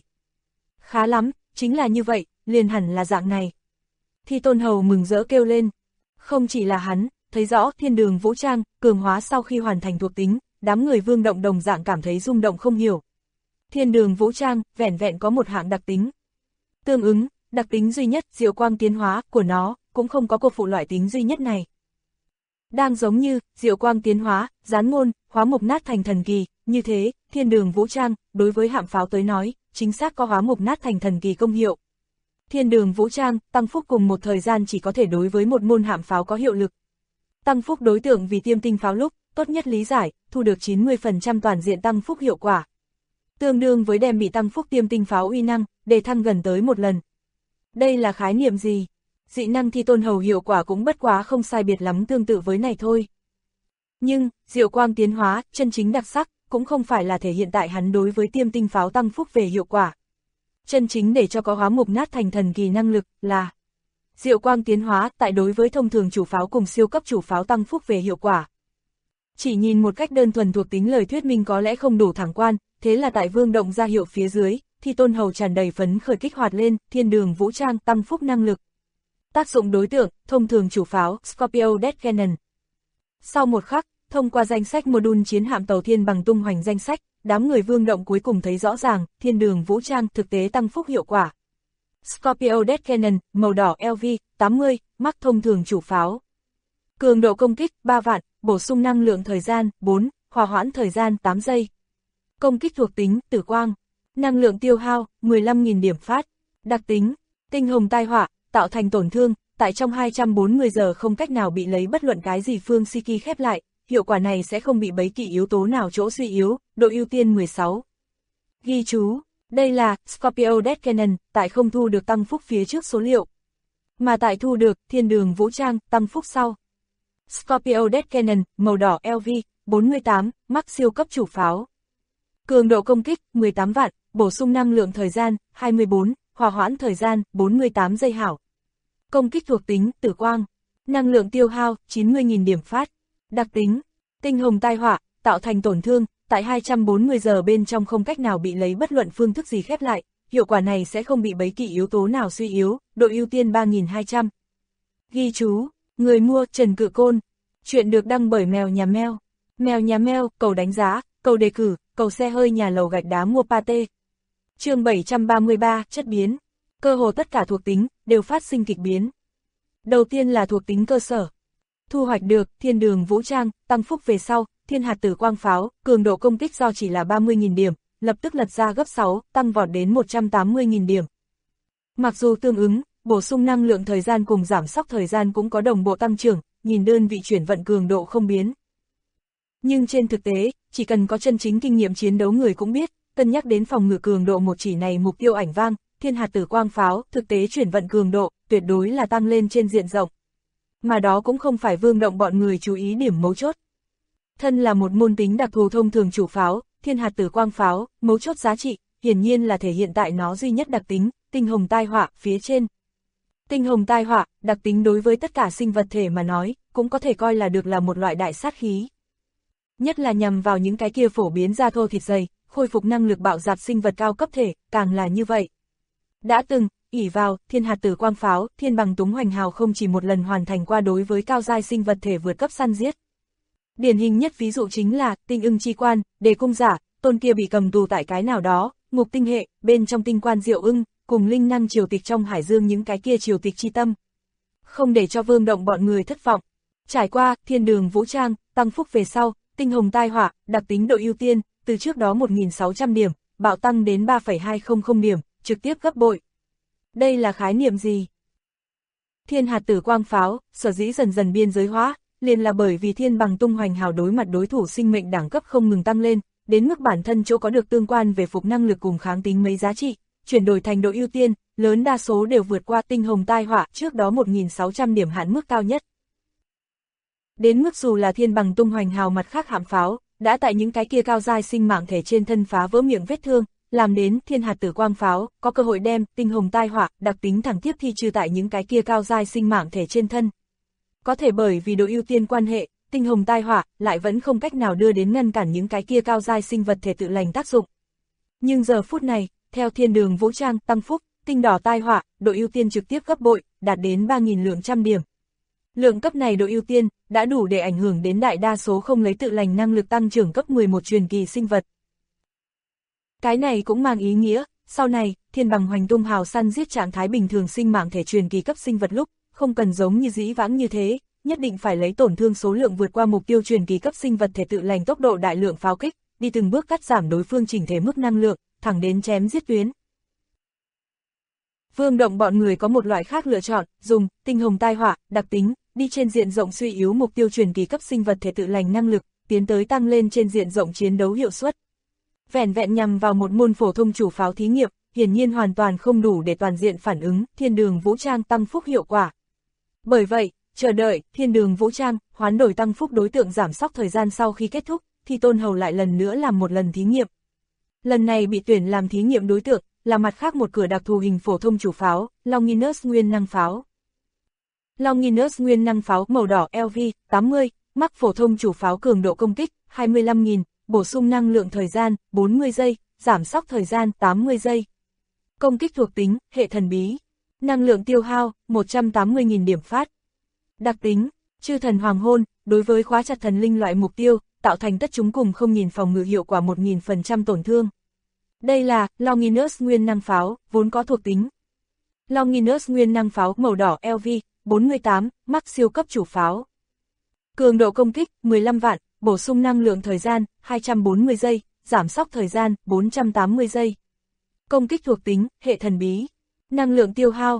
B: Khá lắm, chính là như vậy, liền hẳn là dạng này. Thi Tôn Hầu mừng rỡ kêu lên. Không chỉ là hắn, thấy rõ thiên đường vũ trang, cường hóa sau khi hoàn thành thuộc tính, đám người Vương Động đồng dạng cảm thấy rung động không hiểu. Thiên đường vũ trang, vẻn vẹn có một hạng đặc tính. Tương ứng, đặc tính duy nhất, diệu quang tiến hóa của nó, cũng không có cột phụ loại tính duy nhất này. Đang giống như, diệu quang tiến hóa, gián ngôn, hóa mục nát thành thần kỳ, như thế, thiên đường vũ trang, đối với hạm pháo tới nói, chính xác có hóa mục nát thành thần kỳ công hiệu. Thiên đường vũ trang, tăng phúc cùng một thời gian chỉ có thể đối với một môn hạm pháo có hiệu lực. Tăng phúc đối tượng vì tiêm tinh pháo lúc, tốt nhất lý giải, thu được 90% toàn diện tăng phúc hiệu quả. Tương đương với đem bị tăng phúc tiêm tinh pháo uy năng, đề thăng gần tới một lần. Đây là khái niệm gì? Dị năng Thi Tôn Hầu hiệu quả cũng bất quá không sai biệt lắm tương tự với này thôi. Nhưng, diệu quang tiến hóa, chân chính đặc sắc, cũng không phải là thể hiện tại hắn đối với tiêm tinh pháo tăng phúc về hiệu quả. Chân chính để cho có hóa mục nát thành thần kỳ năng lực, là diệu quang tiến hóa tại đối với thông thường chủ pháo cùng siêu cấp chủ pháo tăng phúc về hiệu quả. Chỉ nhìn một cách đơn thuần thuộc tính lời thuyết minh có lẽ không đủ thẳng quan, thế là tại Vương Động ra hiệu phía dưới, Thi Tôn Hầu tràn đầy phấn khởi kích hoạt lên, thiên đường vũ trang tăng phúc năng lực. Tác dụng đối tượng, thông thường chủ pháo, Scorpio Death Cannon. Sau một khắc, thông qua danh sách module chiến hạm tàu thiên bằng tung hoành danh sách, đám người Vương Động cuối cùng thấy rõ ràng, thiên đường vũ trang thực tế tăng phúc hiệu quả. Scorpio Death Cannon, màu đỏ LV, 80, mắc thông thường chủ pháo. Cường độ công kích, 3 vạn, bổ sung năng lượng thời gian, 4, hòa hoãn thời gian, 8 giây. Công kích thuộc tính, tử quang. Năng lượng tiêu hao, 15.000 điểm phát. Đặc tính, tinh hồng tai họa, tạo thành tổn thương, tại trong 240 giờ không cách nào bị lấy bất luận cái gì phương Siki khép lại, hiệu quả này sẽ không bị bất kỳ yếu tố nào chỗ suy yếu, độ ưu tiên 16. Ghi chú, đây là Scorpio Death Cannon, tại không thu được tăng phúc phía trước số liệu, mà tại thu được thiên đường vũ trang, tăng phúc sau. Scorpio Death Cannon, màu đỏ LV, 48, mắc siêu cấp chủ pháo. Cường độ công kích, 18 vạn, bổ sung năng lượng thời gian, 24, hòa hoãn thời gian, 48 giây hảo. Công kích thuộc tính, tử quang. Năng lượng tiêu hao, 90.000 điểm phát. Đặc tính, tinh hồng tai họa, tạo thành tổn thương, tại 240 giờ bên trong không cách nào bị lấy bất luận phương thức gì khép lại, hiệu quả này sẽ không bị bất kỳ yếu tố nào suy yếu, độ ưu tiên 3200. Ghi chú, người mua Trần Cự Côn. Chuyện được đăng bởi Mèo Nhà Mèo. Mèo Nhà Mèo, cầu đánh giá, cầu đề cử, cầu xe hơi nhà lầu gạch đá mua pate. Chương 733, chất biến. Cơ hồ tất cả thuộc tính đều phát sinh kịch biến. Đầu tiên là thuộc tính cơ sở. Thu hoạch được thiên đường vũ trang, tăng phúc về sau, thiên hạt tử quang pháo, cường độ công kích do chỉ là 30.000 điểm, lập tức lật ra gấp 6, tăng vọt đến 180.000 điểm. Mặc dù tương ứng, bổ sung năng lượng thời gian cùng giảm sóc thời gian cũng có đồng bộ tăng trưởng, nhìn đơn vị chuyển vận cường độ không biến. Nhưng trên thực tế, chỉ cần có chân chính kinh nghiệm chiến đấu người cũng biết, cân nhắc đến phòng ngự cường độ một chỉ này mục tiêu ảnh vang, thiên hạt tử quang pháo, thực tế chuyển vận cường độ, tuyệt đối là tăng lên trên diện rộng. Mà đó cũng không phải Vương Động bọn người chú ý điểm mấu chốt. Thân là một môn tính đặc thù thông thường chủ pháo, thiên hạt tử quang pháo, mấu chốt giá trị, hiển nhiên là thể hiện tại nó duy nhất đặc tính, tinh hồng tai họa, phía trên. Tinh hồng tai họa, đặc tính đối với tất cả sinh vật thể mà nói, cũng có thể coi là được là một loại đại sát khí. Nhất là nhằm vào những cái kia phổ biến da thô thịt dày, khôi phục năng lực bạo dạp sinh vật cao cấp thể, càng là như vậy. Đã từng, ỷ vào, thiên hạt tử quang pháo, thiên bằng túng hoành hào không chỉ một lần hoàn thành qua đối với cao giai sinh vật thể vượt cấp săn giết. Điển hình nhất ví dụ chính là, tinh ưng chi quan, đề cung giả, tôn kia bị cầm tù tại cái nào đó, ngục tinh hệ, bên trong tinh quan diệu ưng, cùng linh năng triều tịch trong hải dương những cái kia triều tịch chi tâm. không để cho Vương Động bọn người thất vọng. Trải qua Thiên Đường Vũ Trang, tăng phúc về sau, tinh hồng tai họa, đặc tính độ ưu tiên, từ trước đó 1.600 điểm, bạo tăng đến 3,200 điểm, trực tiếp gấp bội. Đây là khái niệm gì? Thiên hạt tử quang pháo, sở dĩ dần dần biên giới hóa, liền là bởi vì thiên bằng tung hoành hào đối mặt đối thủ sinh mệnh đẳng cấp không ngừng tăng lên, đến mức bản thân chỗ có được tương quan về phục năng lực cùng kháng tính mấy giá trị, chuyển đổi thành độ ưu tiên, lớn đa số đều vượt qua tinh hồng tai họa trước đó 1.600 điểm hạn mức cao nhất. Đến mức dù là thiên bằng tung hoành hào mặt khác hạm pháo, đã tại những cái kia cao giai sinh mạng thể trên thân phá vỡ miệng vết thương, làm đến thiên hạt tử quang pháo, có cơ hội đem tinh hồng tai họa đặc tính thẳng tiếp thi trừ tại những cái kia cao giai sinh mạng thể trên thân. Có thể bởi vì độ ưu tiên quan hệ, tinh hồng tai họa lại vẫn không cách nào đưa đến ngăn cản những cái kia cao giai sinh vật thể tự lành tác dụng. Nhưng giờ phút này, theo Thiên Đường Vũ Trang tăng phúc, tinh đỏ tai họa, độ ưu tiên trực tiếp gấp bội, đạt đến 3.000 lượng trăm điểm. Lượng cấp này độ ưu tiên đã đủ để ảnh hưởng đến đại đa số không lấy tự lành năng lực tăng trưởng cấp 11 truyền kỳ sinh vật. Cái này cũng mang ý nghĩa, sau này, thiên bằng hoành tung hào săn giết trạng thái bình thường sinh mạng thể truyền kỳ cấp sinh vật lúc, không cần giống như dĩ vãng như thế, nhất định phải lấy tổn thương số lượng vượt qua mục tiêu truyền kỳ cấp sinh vật thể tự lành tốc độ đại lượng pháo kích, đi từng bước cắt giảm đối phương chỉnh thể mức năng lượng, thẳng đến chém giết tuyến. Vương Động bọn người có một loại khác lựa chọn, dùng tinh hồng tai họa, đặc tính, đi trên diện rộng suy yếu mục tiêu truyền kỳ cấp sinh vật thể tự lành năng lực, tiến tới tăng lên trên diện rộng chiến đấu hiệu suất. Vẻn vẹn nhằm vào một môn phổ thông chủ pháo thí nghiệm, hiển nhiên hoàn toàn không đủ để toàn diện phản ứng Thiên Đường Vũ Trang tăng phúc hiệu quả. Bởi vậy, chờ đợi Thiên Đường Vũ Trang hoán đổi tăng phúc đối tượng giảm sóc thời gian sau khi kết thúc, thì Tôn Hầu lại lần nữa làm một lần thí nghiệm. Lần này bị tuyển làm thí nghiệm đối tượng là mặt khác một cửa đặc thù hình phổ thông chủ pháo, Longinus nguyên năng pháo. Longinus nguyên năng pháo màu đỏ LV80, mắc phổ thông chủ pháo cường độ công kích 25.000, bổ sung năng lượng thời gian 40 giây, giảm sóc thời gian 80 giây. Công kích thuộc tính, hệ thần bí. Năng lượng tiêu hao 180.000 điểm phát. Đặc tính, chư thần hoàng hôn, đối với khóa chặt thần linh loại mục tiêu, tạo thành tất chúng cùng không nhìn phòng ngự hiệu quả 1000% tổn thương. Đây là Longinus nguyên năng pháo, vốn có thuộc tính. Longinus nguyên năng pháo màu đỏ LV48, mắc siêu cấp chủ pháo. Cường độ công kích 15 vạn, bổ sung năng lượng thời gian 240 giây, giảm sóc thời gian 480 giây. Công kích thuộc tính, hệ thần bí. Năng lượng tiêu hao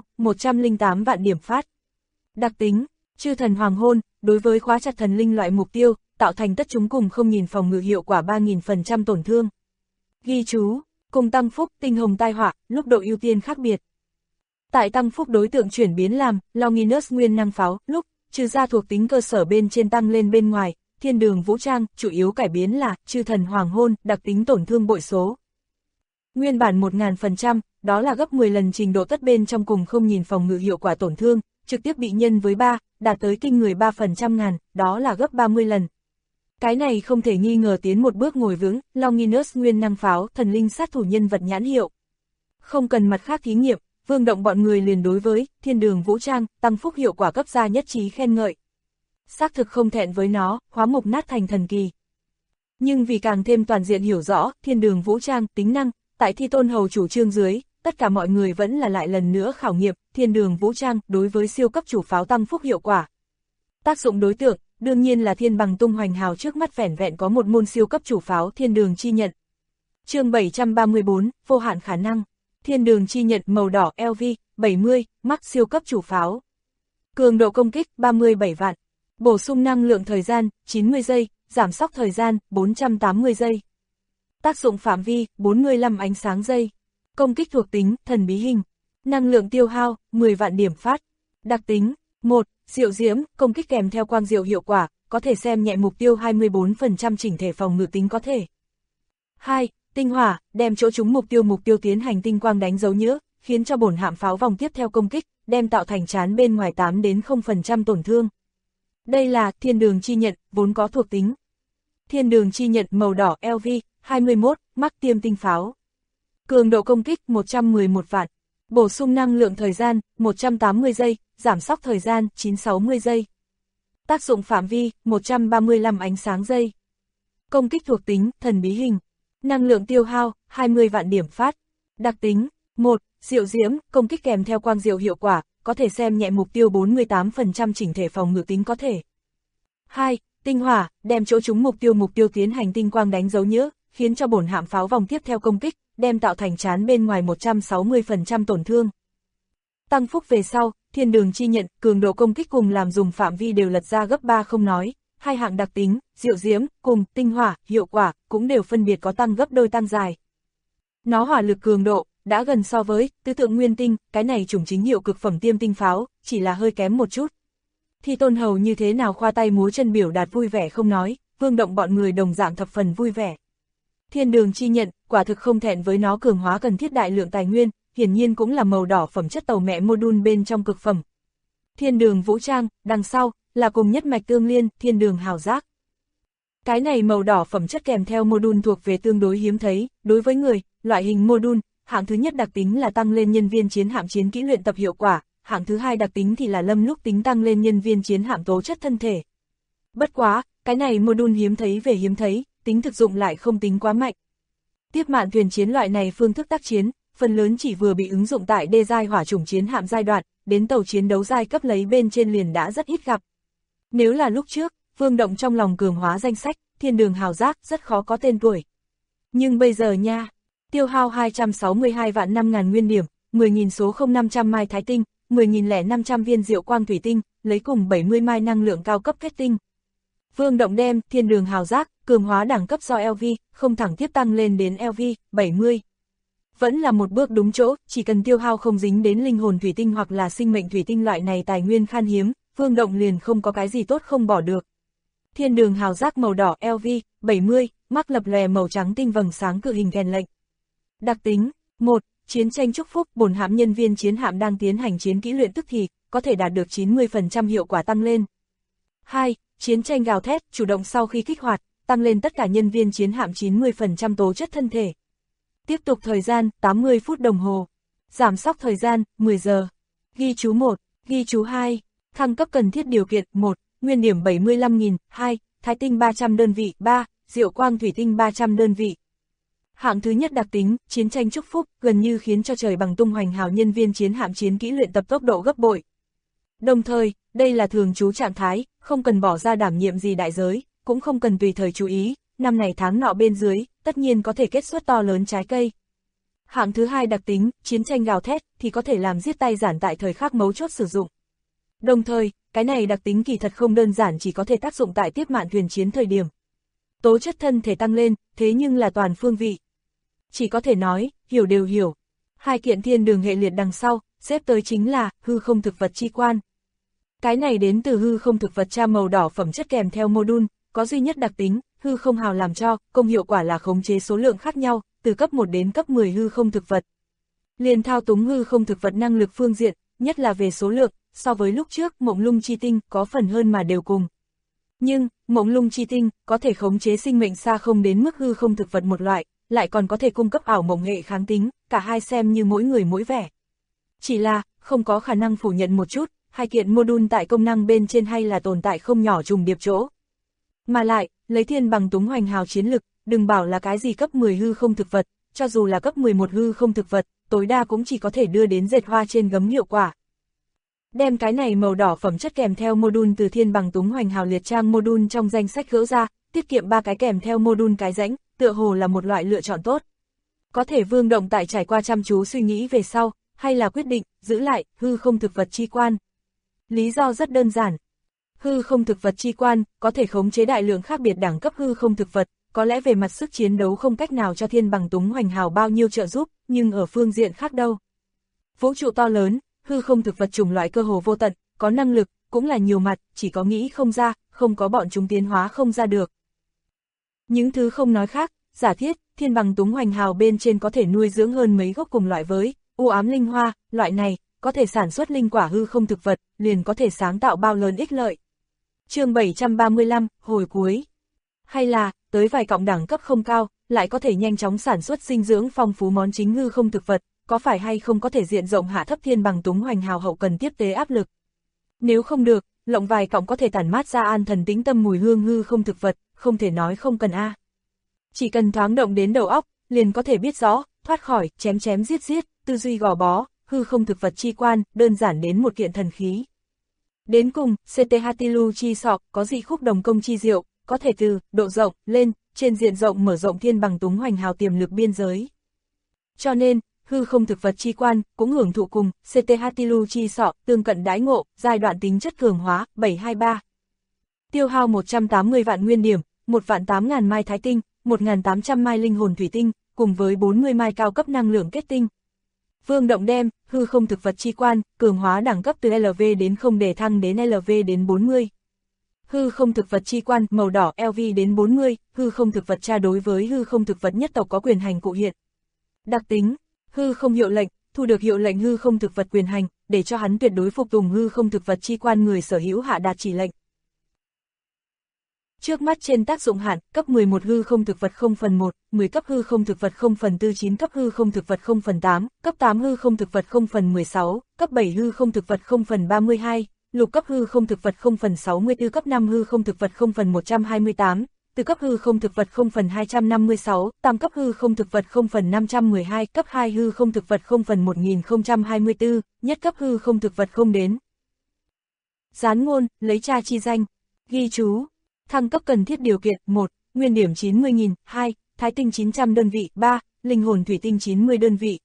B: 108 vạn điểm phát. Đặc tính, chư thần hoàng hôn, đối với khóa chặt thần linh loại mục tiêu, tạo thành tất chúng cùng không nhìn phòng ngự hiệu quả 3000% tổn thương. Ghi chú, cùng tăng phúc tinh hồng tai họa, lúc độ ưu tiên khác biệt. Tại tăng phúc đối tượng chuyển biến làm Longinus nguyên năng pháo, lúc trừ ra thuộc tính cơ sở bên trên tăng lên bên ngoài, Thiên Đường Vũ Trang chủ yếu cải biến là chư thần hoàng hôn, đặc tính tổn thương bội số. Nguyên bản 1000%, đó là gấp 10 lần trình độ tất bên trong cùng không nhìn phòng ngự hiệu quả tổn thương, trực tiếp bị nhân với 3, đạt tới kinh người 3% ngàn, đó là gấp 30 lần. Cái này không thể nghi ngờ tiến một bước ngồi vững, Longinus nguyên năng pháo, thần linh sát thủ nhân vật nhãn hiệu. Không cần mặt khác thí nghiệm, Vương Động bọn người liền đối với Thiên Đường Vũ Trang, tăng phúc hiệu quả cấp ra nhất trí khen ngợi. Xác thực không thẹn với nó, hóa mục nát thành thần kỳ. Nhưng vì càng thêm toàn diện hiểu rõ Thiên Đường Vũ Trang tính năng, tại Thi Tôn Hầu chủ trương dưới, tất cả mọi người vẫn là lại lần nữa khảo nghiệm Thiên Đường Vũ Trang đối với siêu cấp chủ pháo tăng phúc hiệu quả. Tác dụng đối tượng, đương nhiên là thiên bằng tung hoành hào trước mắt vẻn vẹn có một môn siêu cấp chủ pháo Thiên Đường chi nhận. Chương 734, vô hạn khả năng. Thiên Đường chi nhận màu đỏ LV70, mắc siêu cấp chủ pháo. Cường độ công kích 37 vạn. Bổ sung năng lượng thời gian 90 giây, giảm sóc thời gian 480 giây. Tác dụng phạm vi 45 ánh sáng giây. Công kích thuộc tính thần bí hình. Năng lượng tiêu hao 10 vạn điểm phát. Đặc tính 1. Diệu diễm, công kích kèm theo quang diệu hiệu quả, có thể xem nhẹ mục tiêu 24% chỉnh thể phòng ngự tính có thể. 2. Tinh hỏa, đem chỗ trúng mục tiêu tiến hành tinh quang đánh dấu nhỡ, khiến cho bổn hạm pháo vòng tiếp theo công kích, đem tạo thành trán bên ngoài 8 đến 0% tổn thương. Đây là Thiên Đường chi nhận, vốn có thuộc tính. Thiên Đường chi nhận màu đỏ LV21, mắc tiêm tinh pháo. Cường độ công kích 111 vạn. Bổ sung năng lượng thời gian 180 giây, giảm sóc thời gian 960 giây. Tác dụng phạm vi 135 ánh sáng giây. Công kích thuộc tính thần bí hình. Năng lượng tiêu hao 20 vạn điểm phát. Đặc tính 1. Diệu diễm, công kích kèm theo quang diệu hiệu quả, có thể xem nhẹ mục tiêu 48% chỉnh thể phòng ngự tính có thể. 2. Tinh hỏa, đem chỗ trúng mục tiêu tiến hành tinh quang đánh dấu nhỡ, khiến cho bổn hạm pháo vòng tiếp theo công kích, đem tạo thành trán bên ngoài 160% tổn thương. Tăng phúc về sau, thiên đường chi nhận, cường độ công kích cùng làm dùng phạm vi đều lật ra gấp 3 không nói, hai hạng đặc tính, diệu diễm, cùng tinh hỏa, hiệu quả, cũng đều phân biệt có tăng gấp đôi tăng dài. Nó hỏa lực cường độ, đã gần so với tứ tượng nguyên tinh, cái này chủng chính hiệu cực phẩm tiêm tinh pháo, chỉ là hơi kém một chút. Thì Tôn Hầu như thế nào khoa tay múa chân biểu đạt vui vẻ không nói, Vương Động bọn người đồng dạng thập phần vui vẻ. Thiên đường chi nhận, quả thực không thẹn với nó cường hóa cần thiết đại lượng tài nguyên, hiển nhiên cũng là màu đỏ phẩm chất tàu mẹ module bên trong cực phẩm. Thiên đường vũ trang, đằng sau, là cùng nhất mạch tương liên, thiên đường hào giác. Cái này màu đỏ phẩm chất kèm theo module thuộc về tương đối hiếm thấy, đối với người, loại hình module, hạng thứ nhất đặc tính là tăng lên nhân viên chiến hạm chiến kỹ luyện tập hiệu quả, hạng thứ hai đặc tính thì là lâm lúc tính tăng lên nhân viên chiến hạm tố chất thân thể. Bất quá, cái này module hiếm thấy về hiếm thấy, tính thực dụng lại không tính quá mạnh. Tiếp mạn thuyền chiến loại này phương thức tác chiến, phần lớn chỉ vừa bị ứng dụng tại đê giai hỏa chủng chiến hạm giai đoạn, đến tàu chiến đấu giai cấp lấy bên trên liền đã rất ít gặp. Nếu là lúc trước, Vương Động trong lòng cường hóa danh sách, thiên đường hào giác rất khó có tên tuổi. Nhưng bây giờ nha, tiêu hao 262 vạn 5.000 nguyên điểm, 10.000 số 0500 mai thái tinh, 10.500 viên diệu quang thủy tinh, lấy cùng 70 mai năng lượng cao cấp kết tinh. Vương Động đem thiên đường hào giác, cường hóa đẳng cấp do LV, không thẳng tiếp tăng lên đến LV, 70. Vẫn là một bước đúng chỗ, chỉ cần tiêu hao không dính đến linh hồn thủy tinh hoặc là sinh mệnh thủy tinh loại này tài nguyên khan hiếm, Vương Động liền không có cái gì tốt không bỏ được. Thiên đường hào giác màu đỏ LV, 70, mắc lập lòe màu trắng tinh vầng sáng cự hình kèn lệnh. Đặc tính, 1. Chiến tranh chúc phúc, bổn hạm nhân viên chiến hạm đang tiến hành chiến kỹ luyện tức thì, có thể đạt được 90% hiệu quả tăng lên. 2. Chiến tranh gào thét, chủ động sau khi kích hoạt, tăng lên tất cả nhân viên chiến hạm 90% tố chất thân thể. Tiếp tục thời gian, 80 phút đồng hồ. Giảm sóc thời gian, 10 giờ. Ghi chú 1, ghi chú 2. Thăng cấp cần thiết điều kiện, 1. Nguyên điểm 75.000, 2. Thái tinh 300 đơn vị, 3. Diệu quang thủy tinh 300 đơn vị. Hạng thứ nhất đặc tính, chiến tranh chúc phúc, gần như khiến cho trời bằng tung hoành hào nhân viên chiến hạm chiến kỹ luyện tập tốc độ gấp bội. Đồng thời, đây là thường trú trạng thái, không cần bỏ ra đảm nhiệm gì đại giới, cũng không cần tùy thời chú ý, năm này tháng nọ bên dưới, tất nhiên có thể kết xuất to lớn trái cây. Hạng thứ hai đặc tính, chiến tranh gào thét, thì có thể làm giết tay giản tại thời khắc mấu chốt sử dụng. Đồng thời, cái này đặc tính kỳ thật không đơn giản chỉ có thể tác dụng tại tiếp mạn thuyền chiến thời điểm. Tố chất thân thể tăng lên, thế nhưng là toàn phương vị. Chỉ có thể nói, hiểu đều hiểu. Hai kiện thiên đường hệ liệt đằng sau, xếp tới chính là hư không thực vật chi quan. Cái này đến từ hư không thực vật tra màu đỏ phẩm chất kèm theo module, có duy nhất đặc tính, hư không hào làm cho, công hiệu quả là khống chế số lượng khác nhau, từ cấp 1 đến cấp 10 hư không thực vật. Liền thao túng hư không thực vật năng lực phương diện, nhất là về số lượng, so với lúc trước mộng lung chi tinh có phần hơn mà đều cùng. Nhưng, mộng lung chi tinh có thể khống chế sinh mệnh xa không đến mức hư không thực vật một loại, lại còn có thể cung cấp ảo mộng hệ kháng tính, cả hai xem như mỗi người mỗi vẻ. Chỉ là, không có khả năng phủ nhận một chút, hai kiện module tại công năng bên trên hay là tồn tại không nhỏ trùng điệp chỗ. Mà lại, lấy thiên bằng túng hoành hào chiến lực, đừng bảo là cái gì cấp 10 hư không thực vật, cho dù là cấp 11 hư không thực vật, tối đa cũng chỉ có thể đưa đến dệt hoa trên gấm hiệu quả. Đem cái này màu đỏ phẩm chất kèm theo module từ thiên bằng túng hoành hào liệt trang module trong danh sách gỡ ra, tiết kiệm 3 cái kèm theo module cái rãnh, tựa hồ là một loại lựa chọn tốt. Có thể Vương Động tại trải qua chăm chú suy nghĩ về sau, hay là quyết định, giữ lại, hư không thực vật chi quan. Lý do rất đơn giản. Hư không thực vật chi quan, có thể khống chế đại lượng khác biệt đẳng cấp hư không thực vật, có lẽ về mặt sức chiến đấu không cách nào cho thiên bằng túng hoành hào bao nhiêu trợ giúp, nhưng ở phương diện khác đâu. Vũ trụ to lớn, hư không thực vật chủng loại cơ hồ vô tận, có năng lực, cũng là nhiều mặt, chỉ có nghĩ không ra, không có bọn chúng tiến hóa không ra được. Những thứ không nói khác, giả thiết, thiên bằng túng hoành hào bên trên có thể nuôi dưỡng hơn mấy gốc cùng loại với, u ám linh hoa, loại này, có thể sản xuất linh quả hư không thực vật, liền có thể sáng tạo bao lớn ích lợi. Chương 735, hồi cuối. Hay là, tới vài cọng đẳng cấp không cao, lại có thể nhanh chóng sản xuất dinh dưỡng phong phú món chính hư không thực vật, có phải hay không có thể diện rộng hạ thấp thiên bằng túng hoành hào hậu cần tiếp tế áp lực. Nếu không được, lộng vài cọng có thể tản mát ra an thần tĩnh tâm mùi hương hư không thực vật, không thể nói không cần a. Chỉ cần thoáng động đến đầu óc, liền có thể biết rõ, thoát khỏi chém chém giết giết, tư duy gò bó, hư không thực vật chi quan, đơn giản đến một kiện thần khí. Đến cùng, CT Hatilu chi sọ, có dị khúc đồng công chi diệu, có thể từ, độ rộng, lên, trên diện rộng mở rộng thiên bằng túng hoành hào tiềm lực biên giới. Cho nên, hư không thực vật chi quan, cũng hưởng thụ cùng, CT Hatilu chi sọ, tương cận đãi ngộ, giai đoạn tính chất cường hóa, 723. Tiêu hao 180 vạn nguyên điểm, 1.800.000 mai thái tinh, 1.800 mai linh hồn thủy tinh, cùng với 40 mai cao cấp năng lượng kết tinh. Vương Động đem, hư không thực vật chi quan, cường hóa đẳng cấp từ LV đến 0 để thăng đến LV đến 40. Hư không thực vật chi quan, màu đỏ LV đến 40, hư không thực vật tra đối với hư không thực vật nhất tộc có quyền hành cụ hiện. Đặc tính, hư không hiệu lệnh, thu được hiệu lệnh hư không thực vật quyền hành, để cho hắn tuyệt đối phục tùng hư không thực vật chi quan người sở hữu hạ đạt chỉ lệnh. Trước mắt trên tác dụng hạn, cấp 11 hư không thực vật 0/1, 10 cấp hư không thực vật 0/4, 9 cấp hư không thực vật 0/8, cấp 8 hư không thực vật 0/16, cấp 7 hư không thực vật 0/32, lục cấp hư không thực vật 0/64, cấp 5 hư không thực vật 0/128, từ cấp hư không thực vật 0/256, tam cấp hư không thực vật 0/512, cấp 2 hư không thực vật 0/1024, nhất cấp hư không thực vật không đến. Gián ngôn, lấy tra chi danh, ghi chú. Thăng cấp cần thiết điều kiện, 1. Nguyên điểm 90.000, 2. Thái tinh 900 đơn vị, 3. Linh hồn thủy tinh 90 đơn vị.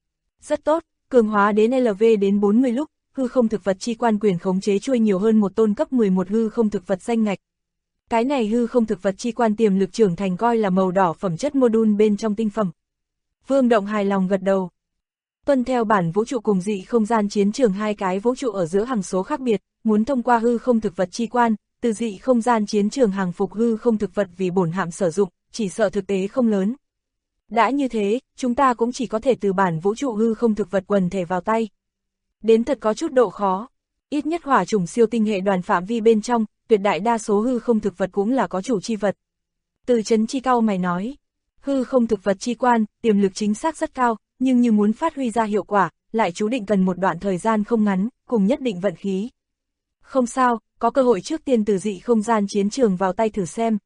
B: Rất tốt, cường hóa đến LV đến 40 lúc, hư không thực vật chi quan quyền khống chế chuôi nhiều hơn một tôn cấp 11 hư không thực vật danh ngạch. Cái này hư không thực vật chi quan tiềm lực trưởng thành coi là màu đỏ phẩm chất module bên trong tinh phẩm. Vương Động hài lòng gật đầu. Tuân theo bản vũ trụ cùng dị không gian chiến trường hai cái vũ trụ ở giữa hằng số khác biệt, muốn thông qua hư không thực vật chi quan, từ dị không gian chiến trường hàng phục hư không thực vật vì bổn hạm sử dụng, chỉ sợ thực tế không lớn. Đã như thế, chúng ta cũng chỉ có thể từ bản vũ trụ hư không thực vật quần thể vào tay. Đến thật có chút độ khó. Ít nhất hỏa chủng siêu tinh hệ đoàn phạm vi bên trong, tuyệt đại đa số hư không thực vật cũng là có chủ chi vật. Từ Chấn Chi cau mày nói, hư không thực vật chi quan, tiềm lực chính xác rất cao, nhưng như muốn phát huy ra hiệu quả, lại chú định cần một đoạn thời gian không ngắn, cùng nhất định vận khí. Không sao, có cơ hội trước tiên từ dị không gian chiến trường vào tay thử xem.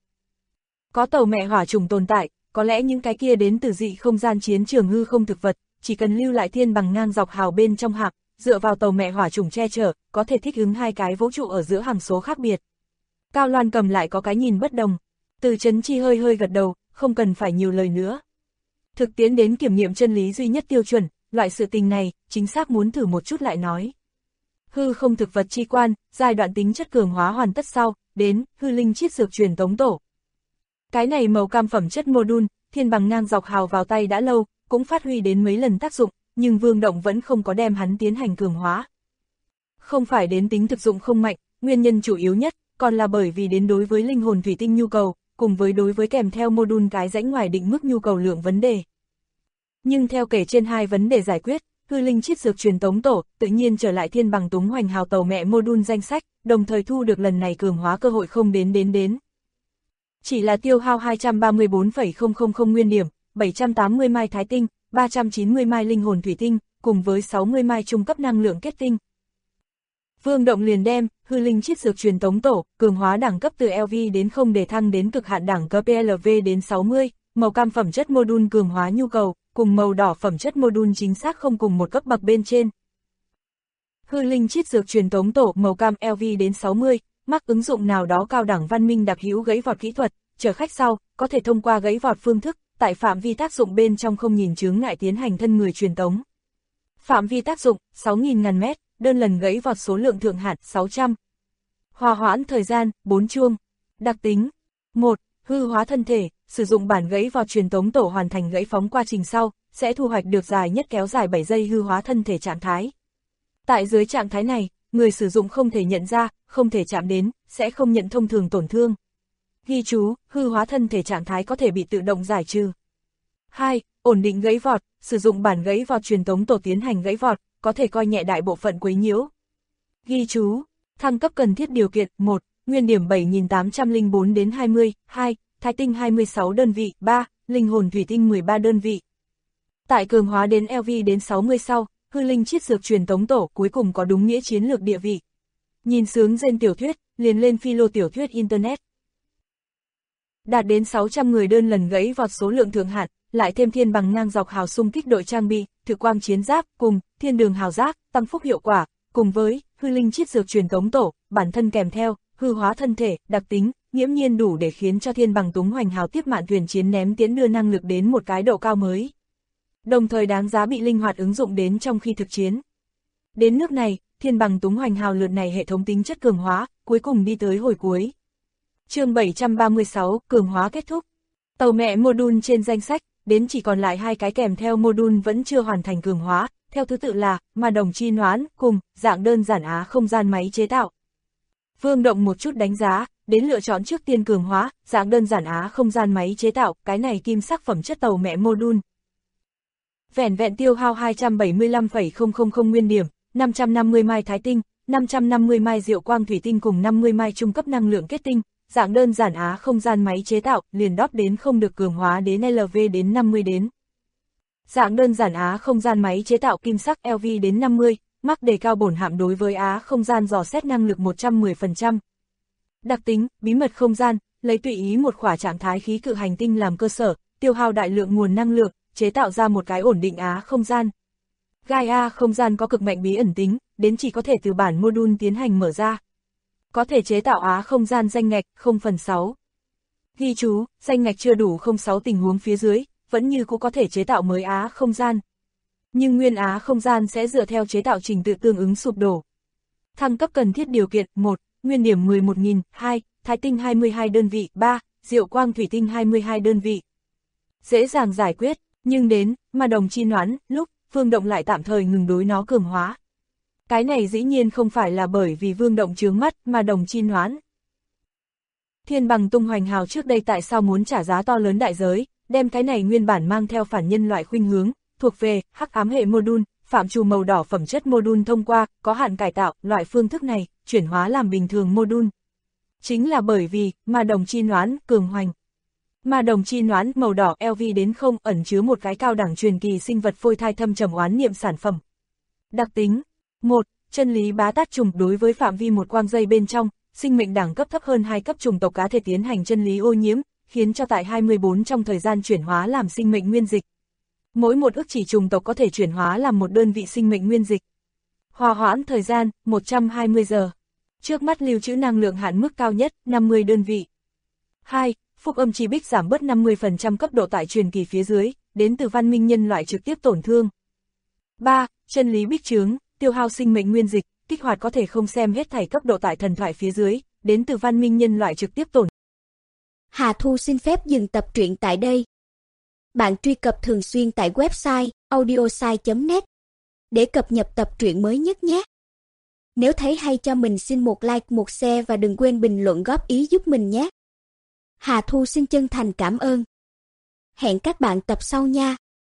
B: Có tàu mẹ hỏa trùng tồn tại, có lẽ những cái kia đến từ dị không gian chiến trường hư không thực vật, chỉ cần lưu lại thiên bằng ngang dọc hào bên trong hạp, dựa vào tàu mẹ hỏa trùng che chở, có thể thích ứng hai cái vũ trụ ở giữa hằng số khác biệt. Cao Loan Cầm lại có cái nhìn bất đồng. Từ Chấn Chi hơi hơi gật đầu, không cần phải nhiều lời nữa. Thực tiễn đến kiểm nghiệm chân lý duy nhất tiêu chuẩn, loại sự tình này, chính xác muốn thử một chút lại nói. Hư không thực vật chi quan, giai đoạn tính chất cường hóa hoàn tất sau, đến, hư linh chiết dược truyền tống tổ. Cái này màu cam phẩm chất module, thiên bằng ngang dọc hào vào tay đã lâu, cũng phát huy đến mấy lần tác dụng, nhưng Vương Động vẫn không có đem hắn tiến hành cường hóa. Không phải đến tính thực dụng không mạnh, nguyên nhân chủ yếu nhất, còn là bởi vì đến đối với linh hồn thủy tinh nhu cầu, cùng với đối với kèm theo module cái rãnh ngoài định mức nhu cầu lượng vấn đề. Nhưng theo kể trên hai vấn đề giải quyết, hư linh chiết dược truyền tống tổ, tự nhiên trở lại thiên bằng túng hoành hào tàu mẹ module danh sách, đồng thời thu được lần này cường hóa cơ hội không đến. Chỉ là tiêu hao 234,000 nguyên điểm, 780 mai thái tinh, 390 mai linh hồn thủy tinh, cùng với 60 mai trung cấp năng lượng kết tinh. Vương Động liền đem, hư linh chiết dược truyền tống tổ, cường hóa đẳng cấp từ LV đến 0 để thăng đến cực hạn đẳng cấp LV đến 60, màu cam phẩm chất module cường hóa nhu cầu, cùng màu đỏ phẩm chất module chính xác không cùng một cấp bậc bên trên. Hư linh chiết dược truyền tống tổ màu cam LV đến 60, mắc ứng dụng nào đó cao đẳng văn minh đặc hữu gãy vọt kỹ thuật, chở khách sau, có thể thông qua gãy vọt phương thức, tại phạm vi tác dụng bên trong không nhìn chướng ngại tiến hành thân người truyền tống. Phạm vi tác dụng, 6.000 mét, đơn lần gãy vọt số lượng thượng hạn 600. Hòa hoãn thời gian, 4 chuông. Đặc tính 1. Hư hóa thân thể, sử dụng bản gãy vọt truyền tống tổ hoàn thành gãy phóng quá trình sau, sẽ thu hoạch được dài nhất kéo dài 7 giây hư hóa thân thể trạng thái. Tại dưới trạng thái này, người sử dụng không thể nhận ra, không thể chạm đến, sẽ không nhận thông thường tổn thương. Ghi chú, hư hóa thân thể trạng thái có thể bị tự động giải trừ. 2. Ổn định gãy vọt, sử dụng bản gãy vọt truyền tống tổ tiến hành gãy vọt, có thể coi nhẹ đại bộ phận quấy nhiễu. Ghi chú, thăng cấp cần thiết điều kiện, 1. Nguyên điểm 7.804 đến 20, 2. Thái tinh 26 đơn vị, 3. Linh hồn thủy tinh 13 đơn vị. Tại cường hóa đến LV đến 60 sau, hư linh chiết dược truyền tống tổ cuối cùng có đúng nghĩa chiến lược địa vị. Nhìn sướng trên tiểu thuyết, liền lên philo tiểu thuyết Internet. Đạt đến 600 người đơn lần gãy vọt số lượng thượng hạn, lại thêm thiên bằng ngang dọc hào xung kích đội trang bị, thực quang chiến giáp, cùng thiên đường hào giác, tăng phúc hiệu quả, cùng với hư linh chiết dược truyền tống tổ, bản thân kèm theo hư hóa thân thể, đặc tính, nghiễm nhiên đủ để khiến cho Thiên Bằng Túng Hoành Hào tiếp mạn thuyền chiến ném tiễn đưa năng lực đến một cái độ cao mới. Đồng thời đáng giá bị linh hoạt ứng dụng đến trong khi thực chiến. Đến nước này, Thiên Bằng Túng Hoành Hào lượt này hệ thống tính chất cường hóa, cuối cùng đi tới hồi cuối. Chương 736, cường hóa kết thúc. Tàu mẹ module trên danh sách, đến chỉ còn lại 2 cái kèm theo module vẫn chưa hoàn thành cường hóa, theo thứ tự là Ma Đồng Chi Noãn cùng dạng đơn giản Á không gian máy chế tạo. Vương Động một chút đánh giá, đến lựa chọn trước tiên cường hóa, dạng đơn giản Á không gian máy chế tạo, cái này kim sắc phẩm chất tàu mẹ module. Vẻn vẹn tiêu hao 275,000 nguyên điểm, 550 mai thái tinh, 550 mai diệu quang thủy tinh cùng 50 mai trung cấp năng lượng kết tinh, dạng đơn giản Á không gian máy chế tạo, liền đóp đến không được cường hóa đến LV đến 50 đến. Dạng đơn giản Á không gian máy chế tạo kim sắc LV đến 50, mắc đề cao bổn hạm đối với Á không gian dò xét năng lực 110%. Đặc tính, bí mật không gian, lấy tùy ý một khỏa trạng thái khí cự hành tinh làm cơ sở, tiêu hao đại lượng nguồn năng lượng, chế tạo ra một cái ổn định Á không gian. Gaia không gian có cực mạnh bí ẩn tính, đến chỉ có thể từ bản module tiến hành mở ra. Có thể chế tạo Á không gian danh ngạch 0/6. Ghi chú, danh ngạch chưa đủ 0/6 tình huống phía dưới, vẫn như cũng có thể chế tạo mới Á không gian. Nhưng nguyên Á không gian sẽ dựa theo chế tạo trình tự tương ứng sụp đổ. Thăng cấp cần thiết điều kiện: 1. Nguyên điểm 11.000, 2. Thái tinh 22 đơn vị, 3. Diệu quang thủy tinh 22 đơn vị. Dễ dàng giải quyết, nhưng đến Ma Đồng Chi Noãn lúc Vương Động lại tạm thời ngừng đối nó cường hóa. Cái này dĩ nhiên không phải là bởi vì Vương Động chướng mắt Ma Đồng Chi Noãn. Thiên Bằng Tung Hoành Hào trước đây tại sao muốn trả giá to lớn đại giới, đem cái này nguyên bản mang theo phản nhân loại khuynh hướng, thuộc về hắc ám hệ module, phạm trù màu đỏ phẩm chất module thông qua có hạn cải tạo loại phương thức này, chuyển hóa làm bình thường module. Chính là bởi vì Ma Đồng Chi Noãn cường hoành. Ma Đồng Chi Noãn màu đỏ LV đến không ẩn chứa một cái cao đẳng truyền kỳ sinh vật phôi thai thâm trầm oán niệm sản phẩm. Đặc tính: 1. Chân lý bá tát trùng đối với phạm vi một quang dây bên trong, sinh mệnh đẳng cấp thấp hơn 2 cấp chủng tộc cá thể tiến hành chân lý ô nhiễm, khiến cho tại 24 trong thời gian chuyển hóa làm sinh mệnh nguyên dịch. Mỗi một ức chỉ chủng tộc có thể chuyển hóa làm một đơn vị sinh mệnh nguyên dịch. Hòa hoãn thời gian 120 giờ. Trước mắt lưu trữ năng lượng hạn mức cao nhất 50 đơn vị. 2. Phúc âm chi bích giảm bớt 50% cấp độ tại truyền kỳ phía dưới, đến từ văn minh nhân loại trực tiếp tổn thương. 3. Chân lý bích chướng, tiêu hao sinh mệnh nguyên dịch, kích hoạt có thể không xem hết thảy cấp độ tại thần thoại phía dưới, đến từ văn minh nhân loại trực tiếp tổn.
C: Hà Thu xin phép dừng tập truyện tại đây. Bạn truy cập thường xuyên tại website audiosai.net để cập nhật tập truyện mới nhất nhé. Nếu thấy hay cho mình xin một like, một share và đừng quên bình luận góp ý giúp mình nhé. Hà Thu xin chân thành cảm ơn. Hẹn các bạn tập sau nha.